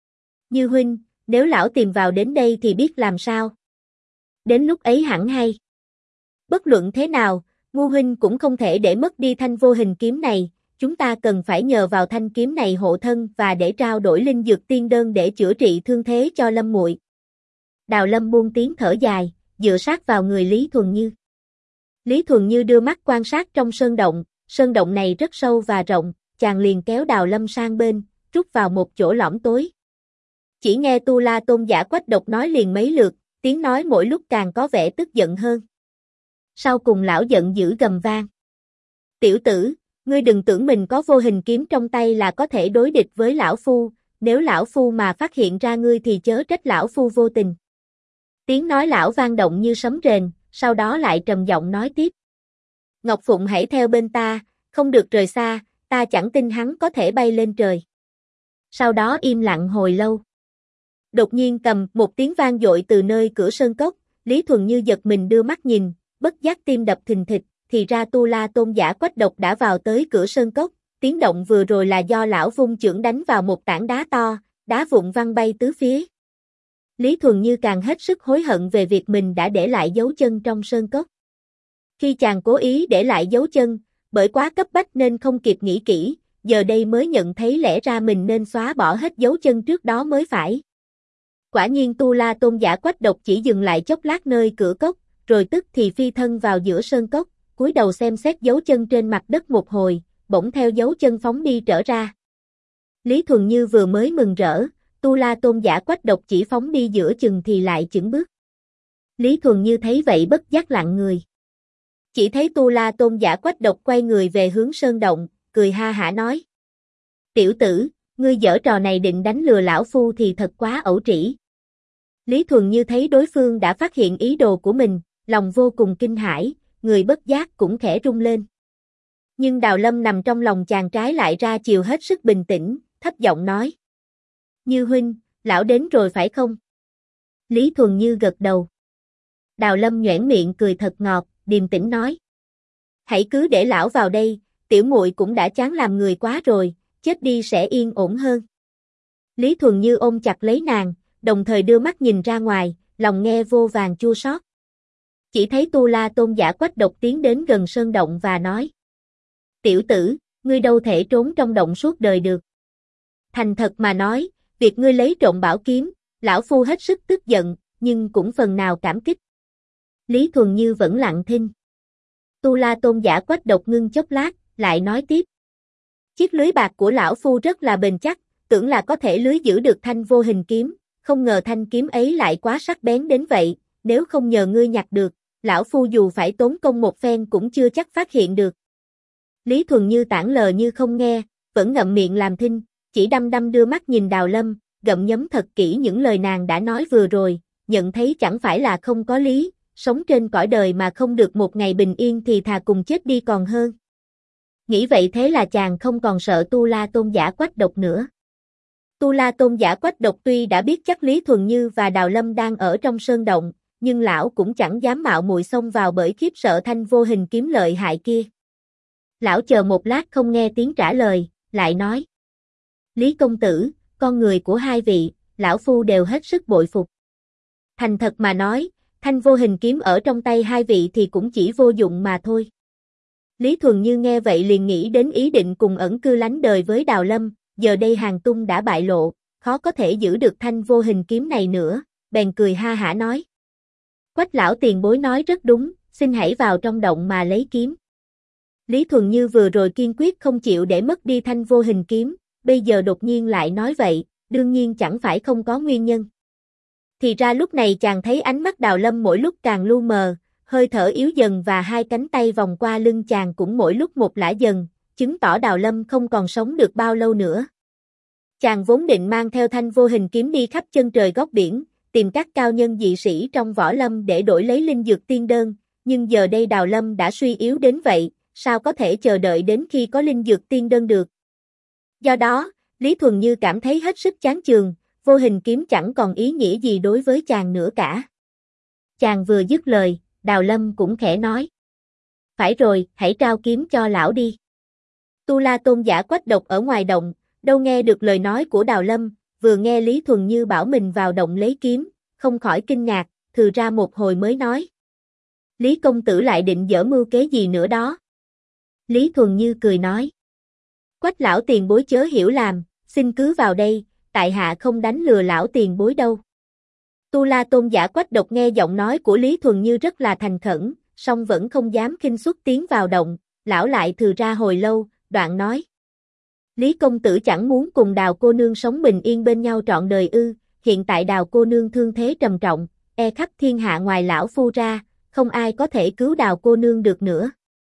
Như huynh, nếu lão tìm vào đến đây thì biết làm sao? Đến lúc ấy hẳn hay. Bất luận thế nào, Ngu huynh cũng không thể để mất đi thanh vô hình kiếm này, chúng ta cần phải nhờ vào thanh kiếm này hộ thân và để trao đổi linh dược tiên đơn để chữa trị thương thế cho Lâm muội. Đào Lâm buông tiếng thở dài, dựa sát vào người Lý Thuần Như. Lý Thuần Như đưa mắt quan sát trong sơn động này rất sâu và rộng, chàng liền kéo Đào Lâm sang bên, rút vào một chỗ lõm tối. Chỉ nghe Tu La Tôn Giả Quách Độc nói liền mấy lượt, tiếng nói mỗi lúc càng có vẻ tức giận hơn. Sau cùng lão giận dữ gầm vang. Tiểu tử, ngươi đừng tưởng mình có vô hình kiếm trong tay là có thể đối địch với lão phu, nếu lão phu mà phát hiện ra ngươi thì chớ trách lão phu vô tình. Tiếng nói lão vang động như sấm rền, sau đó lại trầm giọng nói tiếp. Ngọc Phụng hãy theo bên ta, không được rời xa, ta chẳng tin hắn có thể bay lên trời. Sau đó im lặng hồi lâu. Đột nhiên cầm một tiếng vang dội từ nơi cửa sơn cốc, Lý Thuần Như giật mình đưa mắt nhìn, bất giác tim đập thình thịch, thì ra Tu La Tôn Giả Quách Độc đã vào tới cửa sơn cốc, tiếng động vừa rồi là do lão vung chưởng đánh vào một tảng đá to, đá vụn văng bay tứ phía. Lý Thuần Như càng hết sức hối hận về việc mình đã để lại dấu chân trong sơn cốc. Khi chàng cố ý để lại dấu chân, bởi quá cấp bách nên không kịp nghĩ kỹ, giờ đây mới nhận thấy lẽ ra mình nên xóa bỏ hết dấu chân trước đó mới phải. Quả nhiên Tu La Tôn Giả Quách Độc chỉ dừng lại chốc lát nơi cửa cốc, rồi tức thì phi thân vào giữa sơn cốc, cúi đầu xem xét dấu chân trên mặt đất một hồi, bỗng theo dấu chân phóng đi trở ra. Lý Thuần Như vừa mới mừng rỡ, Tu La Tôn Giả Quách Độc chỉ phóng đi giữa chừng thì lại chững bước. Lý Thuần Như thấy vậy bất giác lặng người. Chỉ thấy Tu La Tôn Giả Quách Độc quay người về hướng sơn động, cười ha hả nói. Tiểu tử, ngươi giở trò này định đánh lừa lão phu thì thật quá ẩu trĩ. Lý Thuần Như thấy đối phương đã phát hiện ý đồ của mình, lòng vô cùng kinh hãi, người bất giác cũng khẽ rung lên. Nhưng Đào Lâm nằm trong lòng chàng trái lại ra chiều hết sức bình tĩnh, thấp giọng nói. Như huynh, lão đến rồi phải không? Lý Thuần Như gật đầu. Đào Lâm nhoẻn miệng cười thật ngọt, điềm tĩnh nói. Hãy cứ để lão vào đây, tiểu muội cũng đã chán làm người quá rồi, chết đi sẽ yên ổn hơn. Lý Thuần Như ôm chặt lấy nàng, đồng thời đưa mắt nhìn ra ngoài, lòng nghe vô vàn chua xót. Chỉ thấy Tu La Tôn Giả Quách Độc tiến đến gần sơn động và nói. Tiểu tử, ngươi đâu thể trốn trong động suốt đời được. Thành thật mà nói, việc ngươi lấy trộm bảo kiếm, lão phu hết sức tức giận, nhưng cũng phần nào cảm kích. Lý Thuần Như vẫn lặng thinh. Tu La Tôn Giả Quách Độc ngưng chốc lát, lại nói tiếp. Chiếc lưới bạc của lão phu rất là bền chắc, tưởng là có thể lưới giữ được thanh vô hình kiếm, không ngờ thanh kiếm ấy lại quá sắc bén đến vậy, nếu không nhờ ngươi nhặt được, lão phu dù phải tốn công một phen cũng chưa chắc phát hiện được. Lý Thuần Như tản lờ như không nghe, vẫn ngậm miệng làm thinh, chỉ đăm đăm đưa mắt nhìn Đào Lâm, gặm nhấm thật kỹ những lời nàng đã nói vừa rồi, nhận thấy chẳng phải là không có lý, sống trên cõi đời mà không được một ngày bình yên thì thà cùng chết đi còn hơn. Nghĩ vậy thế là chàng không còn sợ Tu La Tôn giả Quách Độc nữa. Tu La Tôn giả Quách Độc tuy đã biết chắc Lý Thuần Như và Đào Lâm đang ở trong sơn động, nhưng lão cũng chẳng dám mạo muội xông vào bởi khiếp sợ thanh vô hình kiếm lợi hại kia. Lão chờ một lát không nghe tiếng trả lời, lại nói: Lý công tử, con người của hai vị, lão phu đều hết sức bội phục. Thành thật mà nói, thanh vô hình kiếm ở trong tay hai vị thì cũng chỉ vô dụng mà thôi. Lý Thuần Như nghe vậy liền nghĩ đến ý định cùng ẩn cư lánh đời với Đào Lâm, giờ đây hàng tung đã bại lộ, khó có thể giữ được thanh vô hình kiếm này nữa, bèn cười ha hả nói: Quách lão tiền bối nói rất đúng, xin hãy vào trong động mà lấy kiếm. Lý Thuần Như vừa rồi kiên quyết không chịu để mất đi thanh vô hình kiếm, bây giờ đột nhiên lại nói vậy, đương nhiên chẳng phải không có nguyên nhân. Thì ra lúc này chàng thấy ánh mắt Đào Lâm mỗi lúc càng lu mờ, hơi thở yếu dần và hai cánh tay vòng qua lưng chàng cũng mỗi lúc một lả dần, chứng tỏ Đào Lâm không còn sống được bao lâu nữa. Chàng vốn định mang theo thanh vô hình kiếm đi khắp chân trời góc biển, tìm các cao nhân dị sĩ trong võ lâm để đổi lấy linh dược tiên đơn, nhưng giờ đây Đào Lâm đã suy yếu đến vậy, sao có thể chờ đợi đến khi có linh dược tiên đơn được. Do đó, Lý Thuần Như cảm thấy hết sức chán chường, vô hình kiếm chẳng còn ý nghĩa gì đối với chàng nữa cả. Chàng vừa dứt lời, Đào Lâm cũng khẽ nói: Phải rồi, hãy trao kiếm cho lão đi. Tu La Tôn giả Quách Độc ở ngoài động, đâu nghe được lời nói của Đào Lâm, vừa nghe Lý Thuần Như bảo mình vào động lấy kiếm, không khỏi kinh ngạc, thừ ra một hồi mới nói: Lý công tử lại định dở mưu kế gì nữa đó. Lý Thuần Như cười nói: Quách lão tiền bối chớ hiểu lầm, xin cứ vào đây, tại hạ không đánh lừa lão tiền bối đâu. Tu La Tôn giả Quách Độc nghe giọng nói của Lý Thuần Như rất là thành khẩn, song vẫn không dám khinh suất tiến vào động, lão lại thừ ra hồi lâu, đoạn nói: Lý công tử chẳng muốn cùng Đào cô nương sống bình yên bên nhau trọn đời ư? Hiện tại Đào cô nương thương thế trầm trọng, e khắp thiên hạ ngoài lão phu ra, không ai có thể cứu Đào cô nương được nữa.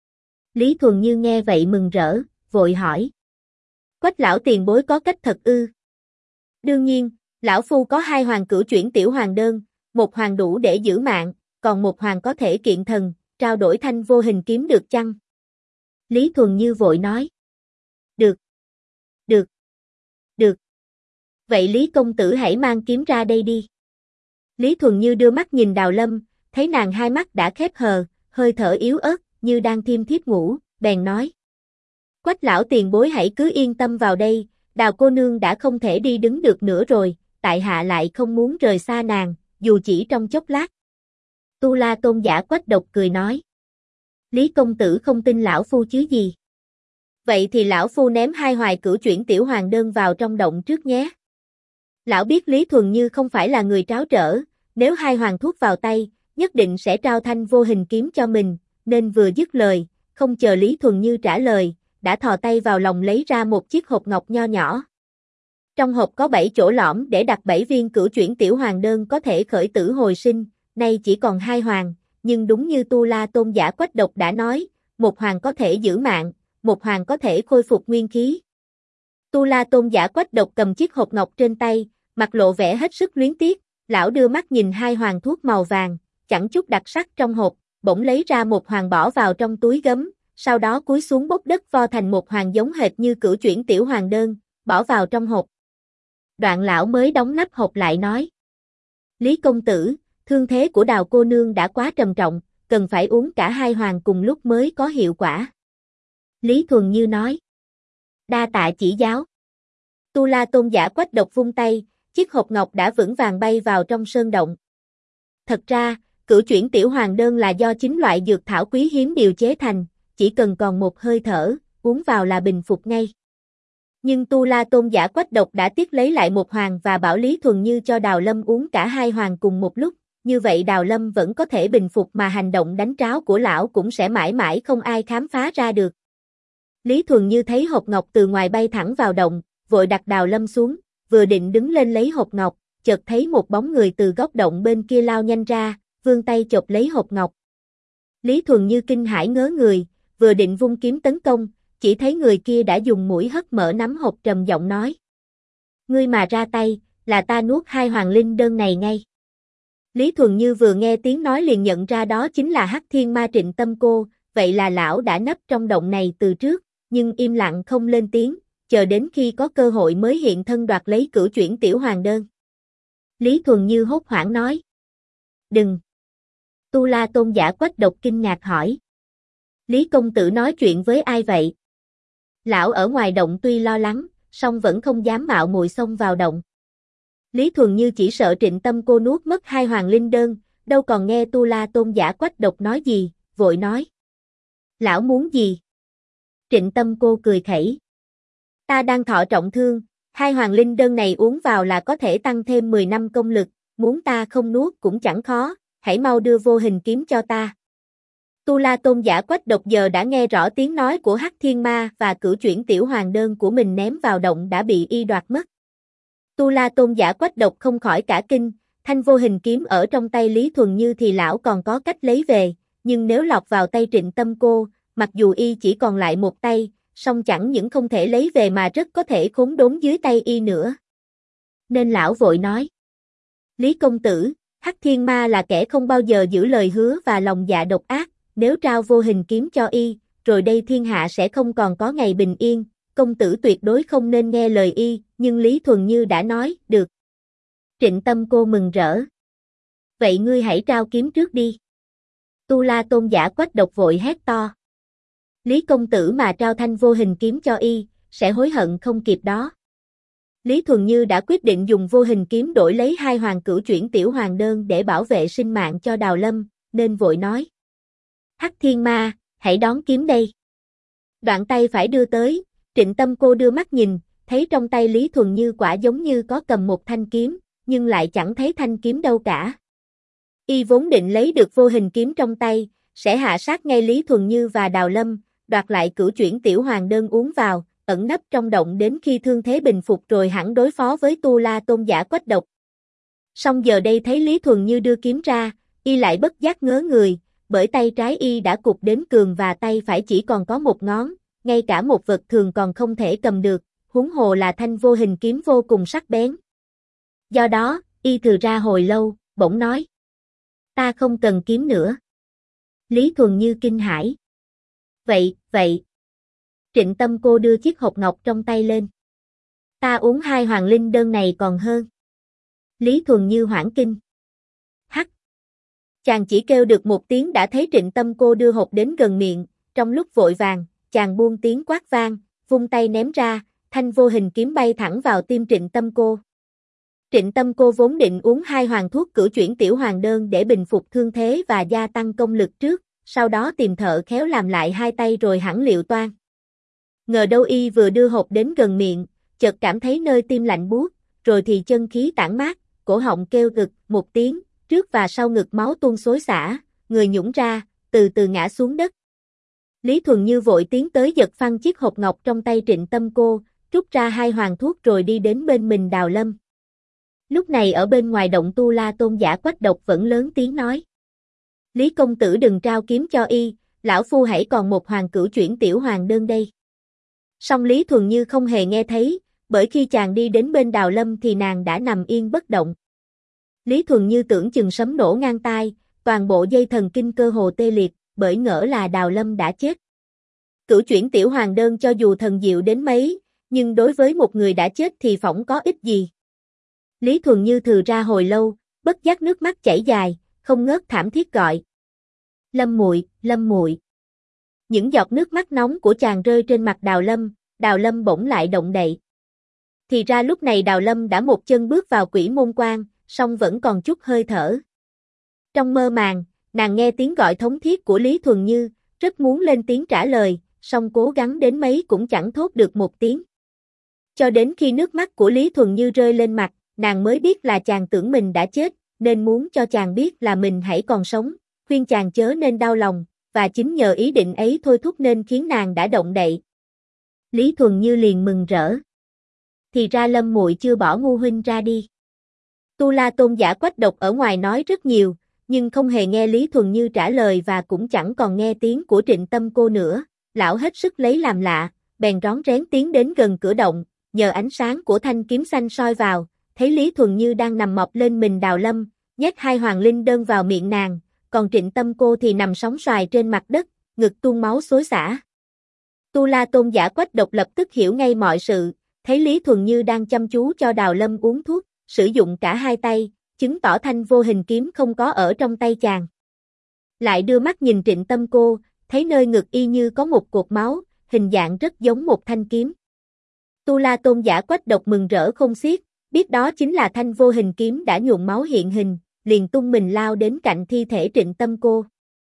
Lý Thuần Như nghe vậy mừng rỡ, vội hỏi: Quách lão tiền bối có cách thật ư? Đương nhiên, lão phu có 2 hoàng cửu chuyển tiểu hoàng đơn, 1 hoàng đủ để giữ mạng, còn 1 hoàng có thể kiện thần, trao đổi thanh vô hình kiếm được chăng? Lý Thuần Như vội nói: Được, được, được. Vậy Lý công tử hãy mang kiếm ra đây đi. Lý Thuần Như đưa mắt nhìn Đào Lâm, thấy nàng hai mắt đã khép hờ, hơi thở yếu ớt, như đang thiêm thiếp ngủ, bèn nói: Quách lão tiền bối hãy cứ yên tâm vào đây, Đào cô nương đã không thể đi đứng được nữa rồi, tại hạ lại không muốn rời xa nàng, dù chỉ trong chốc lát. Tu La Tôn giả Quách Độc cười nói: Lý công tử không tin lão phu chứ gì. Vậy thì lão phu ném 2 hoài cửu chuyển tiểu hoàng đơn vào trong động trước nhé. Lão biết Lý Thuần Như không phải là người tráo trở, nếu 2 hoàng thuốc vào tay, nhất định sẽ trao thanh vô hình kiếm cho mình, nên vừa dứt lời, không chờ Lý Thuần Như trả lời, đã thò tay vào lòng lấy ra một chiếc hộp ngọc nho nhỏ. Trong hộp có 7 chỗ lõm để đặt 7 viên cửu chuyển tiểu hoàng đơn có thể khởi tử hồi sinh, nay chỉ còn 2 hoàng, nhưng đúng như Tu La Tôn giả Quách Độc đã nói, 1 hoàng có thể giữ mạng, 1 hoàng có thể khôi phục nguyên khí. Tu La Tôn giả Quách Độc cầm chiếc hộp ngọc trên tay, mặt lộ vẻ hết sức luyến tiếc, lão đưa mắt nhìn 2 hoàng thuốc màu vàng, chẳng chút đặc sắc trong hộp, bỗng lấy ra 1 hoàng bỏ vào trong túi gấm, sau đó cúi xuống bốc đất vo thành 1 hoàng giống hệt như cửu chuyển tiểu hoàng đơn, bỏ vào trong hộp. Đoạn lão mới đóng nắp hộp lại nói: Lý công tử, thương thế của Đào cô nương đã quá trầm trọng, cần phải uống cả 2 hoàng cùng lúc mới có hiệu quả. Lý Thuần Như nói: Đa tạ chỉ giáo. Tu La Tôn giả Quách Độc vung tay, chiếc hộp ngọc đã vững vàng bay vào trong sơn động. Thật ra, cửu chuyển tiểu hoàng đơn là do 9 loại dược thảo quý hiếm điều chế thành, chỉ cần còn một hơi thở, uống vào là bình phục ngay. Nhưng Tu La Tôn giả Quách Độc đã tiếc lấy lại 1 hoàng và bảo Lý Thuần Như cho Đào Lâm uống cả 2 hoàng cùng một lúc, như vậy Đào Lâm vẫn có thể bình phục mà hành động đánh tráo của lão cũng sẽ mãi mãi không ai khám phá ra được. Lý Thuần Như thấy hộp ngọc từ ngoài bay thẳng vào động, vội đặt Đào Lâm xuống, vừa định đứng lên lấy hộp ngọc, chợt thấy một bóng người từ góc động bên kia lao nhanh ra, vươn tay chộp lấy hộp ngọc. Lý Thuần Như kinh hãi ngớ người, vừa định vung kiếm tấn công, chỉ thấy người kia đã dùng mũi hất mở nắm hộp trầm giọng nói: Ngươi mà ra tay, là ta nuốt 2 hoàng linh đơn này ngay. Lý Thuần Như vừa nghe tiếng nói liền nhận ra đó chính là Hắc Thiên Ma Trịnh Tâm Cô, vậy là lão đã nấp trong động này từ trước, nhưng im lặng không lên tiếng, chờ đến khi có cơ hội mới hiện thân đoạt lấy cửu chuyển tiểu hoàng đơn. Lý Thuần Như hốt hoảng nói. Đừng! Tu La Tôn giả Quách Độc kinh ngạc hỏi. Lý công tử nói chuyện với ai vậy? Lão ở ngoài động tuy lo lắng, song vẫn không dám mạo muội xông vào động. Lý Thuần Như chỉ sợ Trịnh Tâm Cô nuốt mất 2 hoàng linh đơn, đâu còn nghe Tu La Tôn giả Quách Độc nói gì, vội nói. Lão muốn gì? Trịnh Tâm Cô cười khẩy. Ta đang thọ trọng thương, 2 hoàng linh đơn này uống vào là có thể tăng thêm 10 năm công lực, muốn ta không nuốt cũng chẳng khó, hãy mau đưa vô hình kiếm cho ta. Tu La Tôn giả Quách Độc giờ đã nghe rõ tiếng nói của Hắc Thiên Ma và cửu chuyển tiểu hoàng đơn của mình ném vào động đã bị y đoạt mất. Tu La Tôn giả Quách Độc không khỏi cả kinh, thanh vô hình kiếm ở trong tay Lý Thuần Như thì lão còn có cách lấy về, nhưng nếu lọt vào tay Trịnh Tâm Cô, mặc dù y chỉ còn lại một tay, song chẳng những không thể lấy về mà rất có thể khốn đốn dưới tay y nữa. Nên lão vội nói. Lý công tử, Hắc Thiên Ma là kẻ không bao giờ giữ lời hứa và lòng dạ độc ác, nếu trao vô hình kiếm cho y, rồi đây thiên hạ sẽ không còn có ngày bình yên, công tử tuyệt đối không nên nghe lời y, nhưng Lý Thuần Như đã nói, được. Trịnh Tâm Cô mừng rỡ. Vậy ngươi hãy trao kiếm trước đi. Tu La Tôn giả Quách Độc vội hét to. Lý công tử mà trao thanh vô hình kiếm cho y, sẽ hối hận không kịp đó. Lý Thuần Như đã quyết định dùng vô hình kiếm đổi lấy 2 hoàng cửu chuyển tiểu hoàng đơn để bảo vệ sinh mạng cho Đào Lâm, nên vội nói. Hắc Thiên Ma, hãy đón kiếm đây. Đoạn tay phải đưa tới, Trịnh Tâm Cô đưa mắt nhìn, thấy trong tay Lý Thuần Như quả giống như có cầm một thanh kiếm, nhưng lại chẳng thấy thanh kiếm đâu cả. Y vốn định lấy được vô hình kiếm trong tay, sẽ hạ sát ngay Lý Thuần Như và Đào Lâm, đoạt lại cửu chuyển tiểu hoàng đơn uống vào, ẩn nấp trong động đến khi thương thế bình phục rồi hẳn đối phó với Tu La Tôn giả Quách Độc. Song giờ đây thấy Lý Thuần Như đưa kiếm ra, y lại bất giác ngớ người, bởi tay trái y đã cụt đến cường và tay phải chỉ còn có một ngón, ngay cả một vật thường còn không thể cầm được, huống hồ là thanh vô hình kiếm vô cùng sắc bén. Do đó, y thừ ra hồi lâu, bỗng nói. Ta không cần kiếm nữa. Lý Thuần Như kinh hãi. Vậy. Trịnh Tâm Cô đưa chiếc hộp ngọc trong tay lên. Ta uống 2 hoàng linh đơn này còn hơn. Lý Thuần Như hoảng kinh. Hắc. Chàng chỉ kêu được một tiếng đã thấy Trịnh Tâm Cô đưa hộp đến gần miệng, trong lúc vội vàng, chàng buông tiếng quát vang, vung tay ném ra, thanh vô hình kiếm bay thẳng vào tim Trịnh Tâm Cô. Trịnh Tâm Cô vốn định uống 2 hoàng thuốc cửu chuyển tiểu hoàng đơn để bình phục thương thế và gia tăng công lực trước, sau đó tìm thợ khéo làm lại 2 tay rồi hẳn liệu toan. Ngờ đâu y vừa đưa hộp đến gần miệng, chợt cảm thấy nơi tim lạnh buốt, rồi thì chân khí tản mát, cổ họng kêu gực một tiếng, trước và sau ngực máu tuôn xối xả, người nhũn ra, từ từ ngã xuống đất. Lý Thuần Như vội tiến tới giật phăng chiếc hộp ngọc trong tay Trịnh Tâm Cô, rút ra 2 hoàng thuốc rồi đi đến bên mình Đào Lâm. Lúc này ở bên ngoài động Tu La Tôn giả Quách Độc vẫn lớn tiếng nói. Lý công tử đừng trao kiếm cho y, lão phu hãy còn một hoàng cửu chuyển tiểu hoàng đơn đây. Song Lý Thuần Như không hề nghe thấy, bởi khi chàng đi đến bên Đào Lâm thì nàng đã nằm yên bất động. Lý Thuần Như tưởng chừng sấm nổ ngang tai, toàn bộ dây thần kinh cơ hồ tê liệt, bởi ngỡ là Đào Lâm đã chết. Cửu chuyển tiểu hoàng đơn cho dù thần diệu đến mấy, nhưng đối với một người đã chết thì phỏng có ích gì. Lý Thuần Như thừ ra hồi lâu, bất giác nước mắt chảy dài, không ngớt thảm thiết gọi. Lâm muội, Lâm muội. Những giọt nước mắt nóng của chàng rơi trên mặt Đào Lâm bỗng lại động đậy. Thì ra lúc này Đào Lâm đã một chân bước vào quỷ môn quan, song vẫn còn chút hơi thở. Trong mơ màng, nàng nghe tiếng gọi thống thiết của Lý Thuần Như, rất muốn lên tiếng trả lời, song cố gắng đến mấy cũng chẳng thốt được một tiếng. Cho đến khi nước mắt của Lý Thuần Như rơi lên mặt, nàng mới biết là chàng tưởng mình đã chết, nên muốn cho chàng biết là mình hãy còn sống, khuyên chàng chớ nên đau lòng, và chính nhờ ý định ấy thôi thúc nên khiến nàng đã động đậy. Lý Thuần Như liền mừng rỡ. Thì ra Lâm muội chưa bỏ ngu huynh ra đi. Tu La Tôn giả Quách Độc ở ngoài nói rất nhiều, nhưng không hề nghe Lý Thuần Như trả lời và cũng chẳng còn nghe tiếng của Trịnh Tâm Cô nữa. Lão hết sức lấy làm lạ, bèn rón rén tiến đến gần cửa động, nhờ ánh sáng của thanh kiếm xanh soi vào, thấy Lý Thuần Như đang nằm mọc lên mình Đào Lâm, nhét 2 hoàng linh đơn vào miệng nàng, còn Trịnh Tâm Cô thì nằm sóng xoài trên mặt đất, ngực tuôn máu xối xả. Tu La Tôn Giả Quách Độc lập tức hiểu ngay mọi sự, thấy Lý Thuần Như đang chăm chú cho Đào Lâm uống thuốc, sử dụng cả hai tay, chứng tỏ thanh vô hình kiếm không có ở trong tay chàng. Lại đưa mắt nhìn Trịnh Tâm Cô, thấy nơi ngực y như có một cột máu, hình dạng rất giống một thanh kiếm. Tu La Tôn Giả Quách Độc mừng rỡ không xiết, biết đó chính là thanh vô hình kiếm đã nhuộm máu hiện hình, liền tung mình lao đến cạnh thi thể Trịnh Tâm Cô.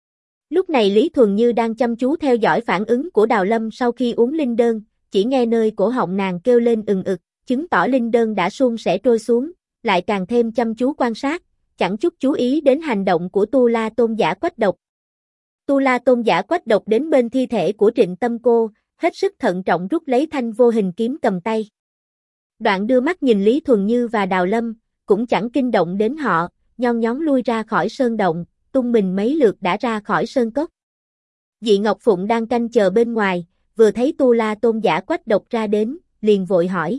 Lúc này Lý Thuần Như đang chăm chú theo dõi phản ứng của Đào Lâm sau khi uống linh đơn, chỉ nghe nơi cổ họng nàng kêu lên ừng ực, chứng tỏ linh đơn đã suôn sẻ trôi xuống, lại càng thêm chăm chú quan sát, chẳng chút chú ý đến hành động của Tu La Tôn Giả Quách Độc. Tu La Tôn Giả Quách Độc đến bên thi thể của Trịnh Tâm Cô, hết sức thận trọng rút lấy thanh vô hình kiếm cầm tay. Đoạn đưa mắt nhìn Lý Thuần Như và Đào Lâm, cũng chẳng kinh động đến họ, nhon nhón lui ra khỏi sơn động, tung mình mấy lượt đã ra khỏi sơn cốc. Dị Ngọc Phụng đang canh chờ bên ngoài, vừa thấy Tu La Tôn Giả Quách Độc ra đến, liền vội hỏi.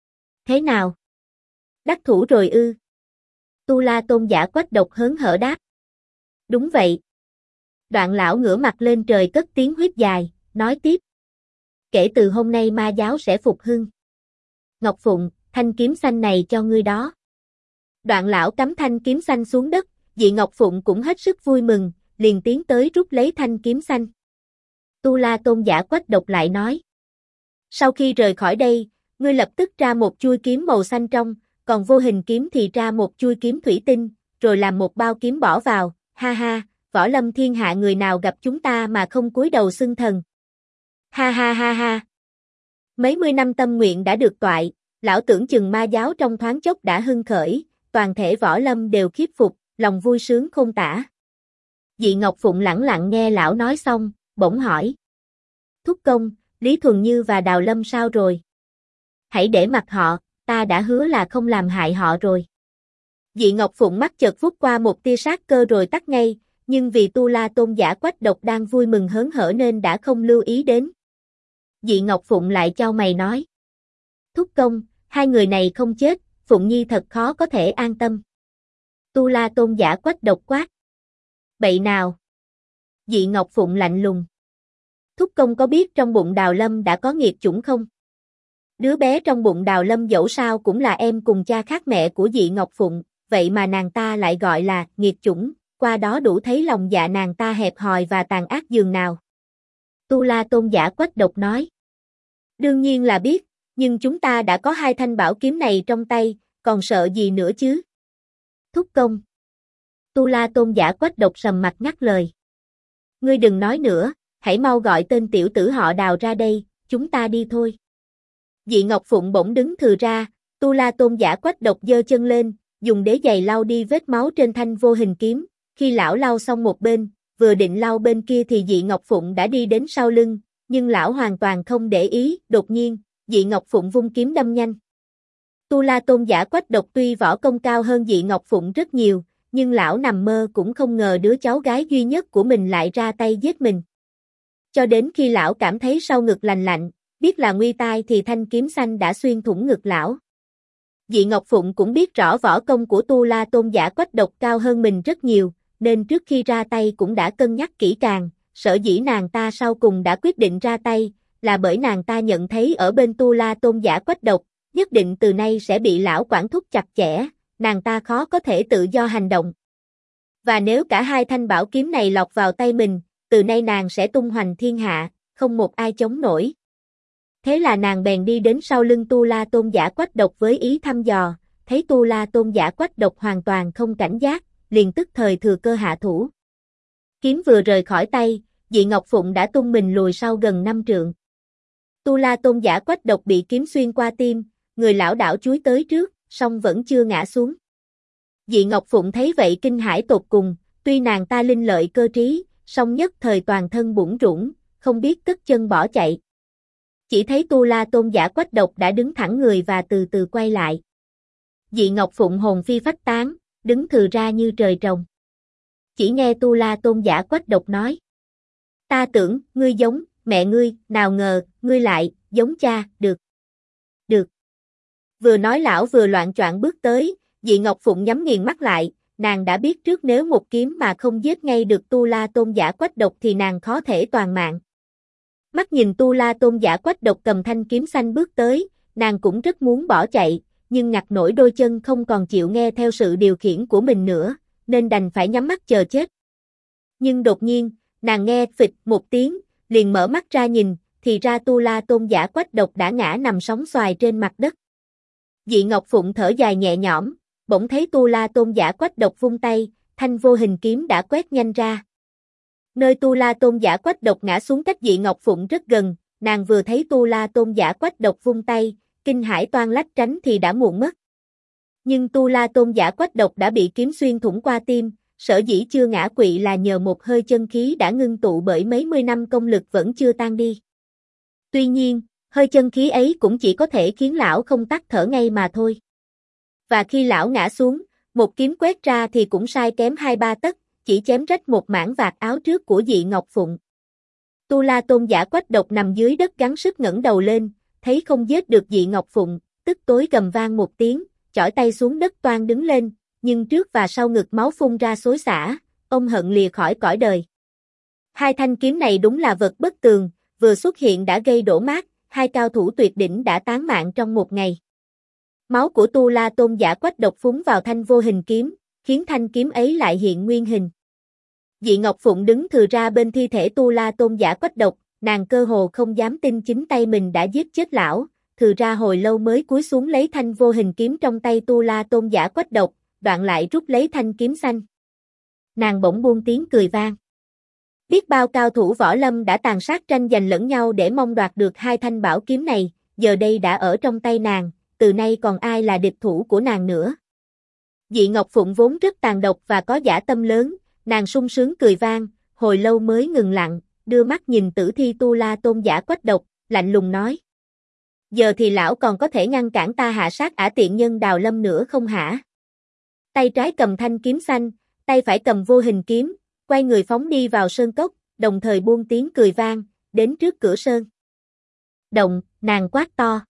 Thế nào? Đắc thủ rồi ư? Tu La Tôn Giả Quách Độc hớn hở đáp. Đúng vậy. Đoạn lão ngửa mặt lên trời cất tiếng huýt dài, nói tiếp. Kể từ hôm nay ma giáo sẽ phục hưng. Ngọc Phụng, thanh kiếm xanh này cho ngươi đó. Đoạn lão cắm thanh kiếm xanh xuống đất, Dị Ngọc Phụng cũng hết sức vui mừng, liền tiến tới rút lấy thanh kiếm xanh. Tu La Tôn Giả Quách Độc lại nói. Sau khi rời khỏi đây, ngươi lập tức ra một chuôi kiếm màu xanh trong, còn vô hình kiếm thì ra một chuôi kiếm thủy tinh, rồi làm một bao kiếm bỏ vào, ha ha, võ lâm thiên hạ người nào gặp chúng ta mà không cúi đầu xưng thần. Ha ha ha ha. Mấy mươi năm tâm nguyện đã được toại, lão tưởng chừng ma giáo trong thoáng chốc đã hưng khởi, toàn thể võ lâm đều khiếp phục, lòng vui sướng không tả. Dị Ngọc Phụng lẳng lặng nghe lão nói xong, bỗng hỏi. Thúc công, Lý Thuần Như và Đào Lâm sao rồi? Hãy để mặc họ, ta đã hứa là không làm hại họ rồi. Dị Ngọc Phụng mắt chợt vút qua một tia sát cơ rồi tắt ngay, nhưng vì Tu La Tôn Giả Quách Độc đang vui mừng hớn hở nên đã không lưu ý đến. Dị Ngọc Phụng lại chau mày nói. Thúc công, hai người này không chết, Phụng Nhi thật khó có thể an tâm. Tu La Tôn Giả Quách Độc quát. Bậy nào? Dị Ngọc Phụng lạnh lùng. Thúc công có biết trong bụng Đào Lâm đã có nghiệt chủng không? Đứa bé trong bụng Đào Lâm dẫu sao cũng là em cùng cha khác mẹ của Dị Ngọc Phụng, vậy mà nàng ta lại gọi là nghiệt chủng, qua đó đủ thấy lòng dạ nàng ta hẹp hòi và tàn ác dường nào. Tu La Tôn Giả Quách Độc nói. Đương nhiên là biết, nhưng chúng ta đã có hai thanh bảo kiếm này trong tay, còn sợ gì nữa chứ? Thúc công. Tu La Tôn Giả Quách Độc sầm mặt ngắt lời. Ngươi đừng nói nữa, hãy mau gọi tên tiểu tử họ Đào ra đây, chúng ta đi thôi. Dị Ngọc Phụng bỗng đứng thừ ra, Tu La Tôn Giả Quách Độc giơ chân lên, dùng đế giày lau đi vết máu trên thanh vô hình kiếm, khi lão lau xong một bên, vừa định lau bên kia thì Dị Ngọc Phụng đã đi đến sau lưng, nhưng lão hoàn toàn không để ý, đột nhiên, Dị Ngọc Phụng vung kiếm đâm nhanh. Tu La Tôn Giả Quách Độc tuy võ công cao hơn Dị Ngọc Phụng rất nhiều, nhưng lão nằm mơ cũng không ngờ đứa cháu gái duy nhất của mình lại ra tay giết mình. Cho đến khi lão cảm thấy sau ngực lành lạnh, biết là nguy tai thì thanh kiếm xanh đã xuyên thủng ngực lão. Dị Ngọc Phụng cũng biết rõ võ công của Tu La Tôn Giả Quách Độc cao hơn mình rất nhiều, nên trước khi ra tay cũng đã cân nhắc kỹ càng, sở dĩ nàng ta sau cùng đã quyết định ra tay, là bởi nàng ta nhận thấy ở bên Tu La Tôn Giả Quách Độc, nhất định từ nay sẽ bị lão quản thúc chặt chẽ, nàng ta khó có thể tự do hành động. Và nếu cả hai thanh bảo kiếm này lọt vào tay mình, từ nay nàng sẽ tung hoành thiên hạ, không một ai chống nổi. Thế là nàng bèn đi đến sau lưng Tu La Tôn Giả Quách Độc với ý thăm dò, thấy Tu La Tôn Giả Quách Độc hoàn toàn không cảnh giác, liền tức thời thừa cơ hạ thủ. Kiếm vừa rời khỏi tay, Dị Ngọc Phụng đã tung mình lùi sau gần 5 trượng. Tu La Tôn Giả Quách Độc bị kiếm xuyên qua tim, người lão đảo chúi tới trước, song vẫn chưa ngã xuống. Dị Ngọc Phụng thấy vậy kinh hãi tột cùng, tuy nàng ta linh lợi cơ trí, song nhất thời toàn thân bủn rủn, không biết cất chân bỏ chạy. Chỉ thấy Tu La Tôn Giả Quách Độc đã đứng thẳng người và từ từ quay lại. Dị Ngọc Phụng hồn phi phách tán, đứng thừ ra như trời trồng. Chỉ nghe Tu La Tôn Giả Quách Độc nói. Ta tưởng, ngươi giống, mẹ ngươi, nào ngờ, ngươi lại, giống cha, được. Được. Vừa nói lão vừa loạng choạng bước tới, Dị Ngọc Phụng nhắm nghiền mắt lại, nàng đã biết trước nếu một kiếm mà không giết ngay được Tu La Tôn giả Quách Độc thì nàng khó thể toàn mạng. Mắt nhìn Tu La Tôn giả Quách Độc cầm thanh kiếm xanh bước tới, nàng cũng rất muốn bỏ chạy, nhưng ngặt nổi đôi chân không còn chịu nghe theo sự điều khiển của mình nữa, nên đành phải nhắm mắt chờ chết. Nhưng đột nhiên, nàng nghe phịch một tiếng, liền mở mắt ra nhìn, thì ra Tu La Tôn giả Quách Độc đã ngã nằm sóng xoài trên mặt đất. Dị Ngọc Phụng thở dài nhẹ nhõm, bỗng thấy Tu La Tôn giả Quách Độc vung tay, thanh vô hình kiếm đã quét nhanh ra. Nơi Tu La Tôn giả Quách Độc ngã xuống cách Dị Ngọc Phụng rất gần, nàng vừa thấy Tu La Tôn giả Quách Độc vung tay, kinh hãi toan lách tránh thì đã muộn mất. Nhưng Tu La Tôn giả Quách Độc đã bị kiếm xuyên thủng qua tim, sở dĩ chưa ngã quỵ là nhờ một hơi chân khí đã ngưng tụ bởi mấy mươi năm công lực vẫn chưa tan đi. Tuy nhiên, hơi chân khí ấy cũng chỉ có thể khiến lão không tắt thở ngay mà thôi. Và khi lão ngã xuống, một kiếm quét ra thì cũng sai kém 2-3 tấc, chỉ chém rách một mảng vạt áo trước của Dị Ngọc Phụng. Tu La Tôn giả Quách Độc nằm dưới đất gắng sức ngẩng đầu lên, thấy không giết được Dị Ngọc Phụng, tức tối gầm vang một tiếng, chỏi tay xuống đất toan đứng lên, nhưng trước và sau ngực máu phun ra xối xả, ông hận lìa khỏi cõi đời. Hai thanh kiếm này đúng là vật bất tường, vừa xuất hiện đã gây đổ mát, hai cao thủ tuyệt đỉnh đã tán mạng trong một ngày. Máu của Tu La Tôn giả Quách Độc phúng vào thanh vô hình kiếm, khiến thanh kiếm ấy lại hiện nguyên hình. Dị Ngọc Phụng đứng thừ ra bên thi thể Tu La Tôn giả Quách Độc, nàng cơ hồ không dám tin chính tay mình đã giết chết lão, thừ ra hồi lâu mới cúi xuống lấy thanh vô hình kiếm trong tay Tu La Tôn giả Quách Độc, đoạn lại rút lấy thanh kiếm xanh. Nàng bỗng buông tiếng cười vang. Biết bao cao thủ võ lâm đã tàn sát tranh giành lẫn nhau để mong đoạt được hai thanh bảo kiếm này, giờ đây đã ở trong tay nàng, từ nay còn ai là địch thủ của nàng nữa. Dị Ngọc Phụng vốn rất tàn độc và có dã tâm lớn, nàng sung sướng cười vang, hồi lâu mới ngừng lặng, đưa mắt nhìn tử thi Tu La Tôn giả Quách Độc, lạnh lùng nói. Giờ thì lão còn có thể ngăn cản ta hạ sát ả tiện nhân Đào Lâm nữa không hả? Tay trái cầm thanh kiếm xanh, tay phải cầm vô hình kiếm, quay người phóng đi vào sơn cốc, đồng thời buông tiếng cười vang, đến trước cửa sơn. Động, nàng quát to.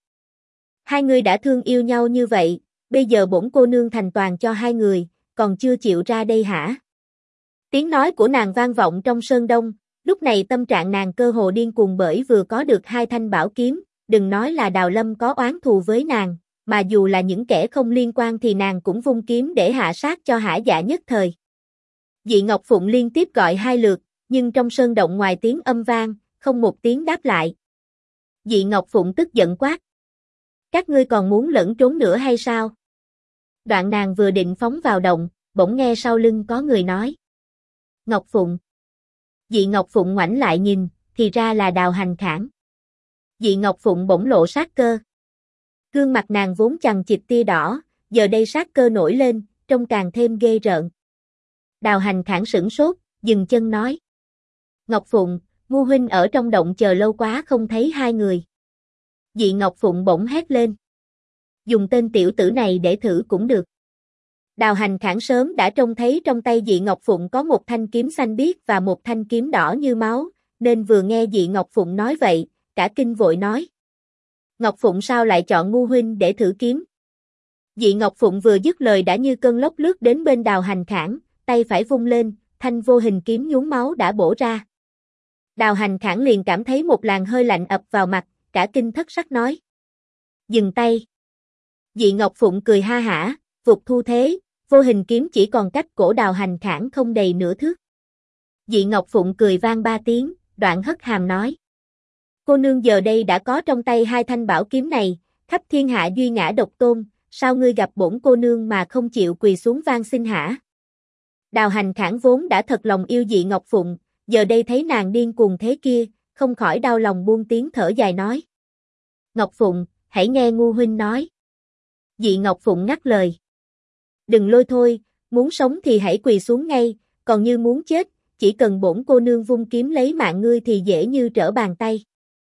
Hai người đã thương yêu nhau như vậy, bây giờ bổn cô nương thành toàn cho hai người, còn chưa chịu ra đây hả? Tiếng nói của nàng vang vọng trong sơn đông, lúc này tâm trạng nàng cơ hồ điên cuồng bởi vừa có được hai thanh bảo kiếm, đừng nói là Đào Lâm có oán thù với nàng, mà dù là những kẻ không liên quan thì nàng cũng vung kiếm để hạ sát cho hả dạ nhất thời. Dị Ngọc Phụng liên tiếp gọi hai lượt, nhưng trong sơn động ngoài tiếng âm vang, không một tiếng đáp lại. Dị Ngọc Phụng tức giận quát. Các ngươi còn muốn lẫn trốn nữa hay sao? Đoạn nàng vừa định phóng vào động, bỗng nghe sau lưng có người nói. Ngọc Phụng. Dị Ngọc Phụng ngoảnh lại nhìn, thì ra là Đào Hành Khảng. Dị Ngọc Phụng bỗng lộ sát cơ. Gương mặt nàng vốn chằng chịt tia đỏ, giờ đây sát cơ nổi lên, trông càng thêm ghê rợn. Đào Hành Khảng sửng sốt, dừng chân nói. Ngọc Phụng, Ngu huynh ở trong động chờ lâu quá không thấy hai người. Dị Ngọc Phụng bỗng hét lên. Dùng tên tiểu tử này để thử cũng được. Đào Hành Khảng sớm đã trông thấy trong tay Dị Ngọc Phụng có một thanh kiếm xanh biếc và một thanh kiếm đỏ như máu, nên vừa nghe Dị Ngọc Phụng nói vậy, cả kinh vội nói. Ngọc Phụng sao lại chọn Ngu huynh để thử kiếm? Dị Ngọc Phụng vừa dứt lời đã như cơn lốc lướt đến bên Đào Hành Khảng, tay phải vung lên, thanh vô hình kiếm nhuốm máu đã bổ ra. Đào Hành Khảng liền cảm thấy một làn hơi lạnh ập vào mặt, cả kinh thất sắc nói. Dừng tay. Dị Ngọc Phụng cười ha hả, vụt thu thế, vô hình kiếm chỉ còn cách cổ Đào Hành Khảng không đầy nửa thước. Dị Ngọc Phụng cười vang 3 tiếng, đoạn hất hàm nói. Cô nương giờ đây đã có trong tay hai thanh bảo kiếm này, khắp thiên hạ duy ngã độc tôn, sao ngươi gặp bổn cô nương mà không chịu quỳ xuống van xin hả? Đào Hành Khảng vốn đã thật lòng yêu Dị Ngọc Phụng, giờ đây thấy nàng điên cuồng thế kia, không khỏi đau lòng buông tiếng thở dài nói. Ngọc Phụng, hãy nghe Ngu huynh nói. Dị Ngọc Phụng ngắt lời. Đừng lôi thôi, muốn sống thì hãy quỳ xuống ngay, còn như muốn chết, chỉ cần bổn cô nương vung kiếm lấy mạng ngươi thì dễ như trở bàn tay.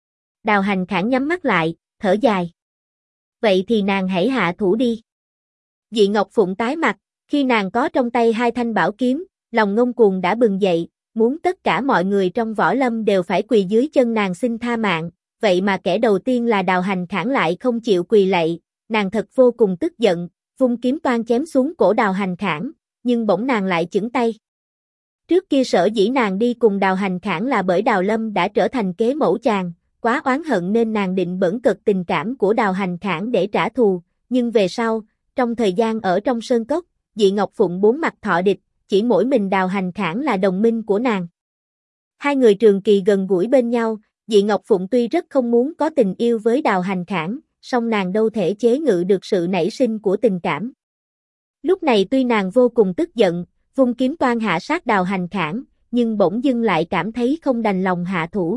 Đào Hành Khảng nhắm mắt lại, thở dài. Vậy thì nàng hãy hạ thủ đi. Dị Ngọc Phụng tái mặt, khi nàng có trong tay hai thanh bảo kiếm, lòng ngông cuồng đã bừng dậy, muốn tất cả mọi người trong võ lâm đều phải quỳ dưới chân nàng xin tha mạng, vậy mà kẻ đầu tiên là Đào Hành Khảng lại không chịu quỳ lạy, nàng thật vô cùng tức giận, vung kiếm toan chém xuống cổ Đào Hành Khảng, nhưng bỗng nàng lại chững tay. Trước kia sở dĩ nàng đi cùng Đào Hành Khảng là bởi Đào Lâm đã trở thành kế mẫu chàng, quá oán hận nên nàng định bỡn cợt tình cảm của Đào Hành Khảng để trả thù, nhưng về sau, trong thời gian ở trong sơn cốc, Dị Ngọc Phụng bốn mặt thọ địch, chỉ mỗi mình Đào Hành Khảng là đồng minh của nàng. Hai người trường kỳ gần gũi bên nhau, Dị Ngọc Phụng tuy rất không muốn có tình yêu với Đào Hành Khảng, song nàng đâu thể chế ngự được sự nảy sinh của tình cảm. Lúc này tuy nàng vô cùng tức giận, vung kiếm toan hạ sát Đào Hành Khảng, nhưng bỗng dưng lại cảm thấy không đành lòng hạ thủ.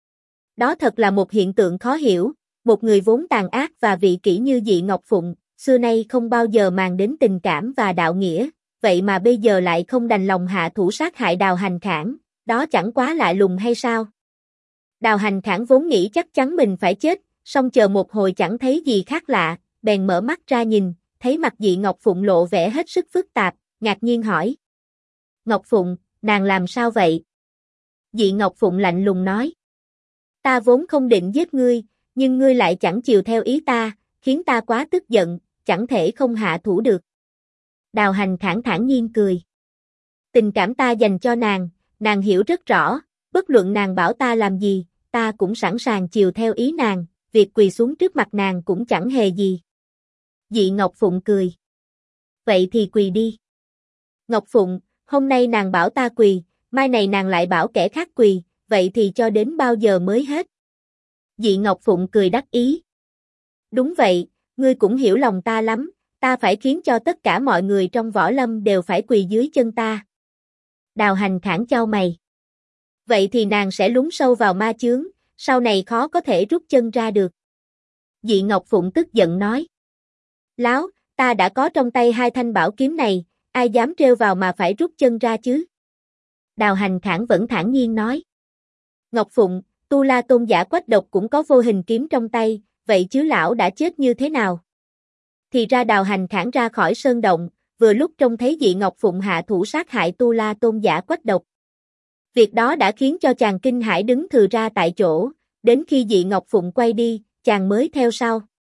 Đó thật là một hiện tượng khó hiểu, một người vốn tàn ác và vị kỷ như Dị Ngọc Phụng, xưa nay không bao giờ màng đến tình cảm và đạo nghĩa, vậy mà bây giờ lại không đành lòng hạ thủ sát hại Đào Hành Khảng, đó chẳng quá lạ lùng hay sao? Đào Hành Khảng vốn nghĩ chắc chắn mình phải chết, song chờ một hồi chẳng thấy gì khác lạ, bèn mở mắt ra nhìn, thấy mặt Dị Ngọc Phụng lộ vẻ hết sức phức tạp, ngạc nhiên hỏi. Ngọc Phụng, nàng làm sao vậy? Dị Ngọc Phụng lạnh lùng nói. Ta vốn không định giết ngươi, nhưng ngươi lại chẳng chiều theo ý ta, khiến ta quá tức giận, chẳng thể không hạ thủ được. Đào Hành Khảng thản nhiên cười. Tình cảm ta dành cho nàng hiểu rất rõ, bất luận nàng bảo ta làm gì, ta cũng sẵn sàng chiều theo ý nàng, việc quỳ xuống trước mặt nàng cũng chẳng hề gì. Dị Ngọc Phụng cười. Vậy thì quỳ đi. Ngọc Phụng, hôm nay nàng bảo ta quỳ, mai này nàng lại bảo kẻ khác quỳ, vậy thì cho đến bao giờ mới hết? Dị Ngọc Phụng cười đắc ý. Đúng vậy, ngươi cũng hiểu lòng ta lắm, ta phải khiến cho tất cả mọi người trong võ lâm đều phải quỳ dưới chân ta. Đào Hành Khảng chau mày. Vậy thì nàng sẽ lún sâu vào ma chướng, sau này khó có thể rút chân ra được. Dị Ngọc Phụng tức giận nói. Láo, ta đã có trong tay hai thanh bảo kiếm này, ai dám trêu vào mà phải rút chân ra chứ? Đào Hành Khảng vẫn thản nhiên nói. Ngọc Phụng, Tu La Tôn giả Quách Độc cũng có vô hình kiếm trong tay, vậy chứ lão đã chết như thế nào? Thì ra Đào Hành Khảng ra khỏi sơn động, vừa lúc trông thấy Dị Ngọc Phụng hạ thủ sát hại Tu La Tôn giả Quách Độc. Việc đó đã khiến cho chàng kinh hãi đứng thừ ra tại chỗ, đến khi Dị Ngọc Phụng quay đi, chàng mới theo sau.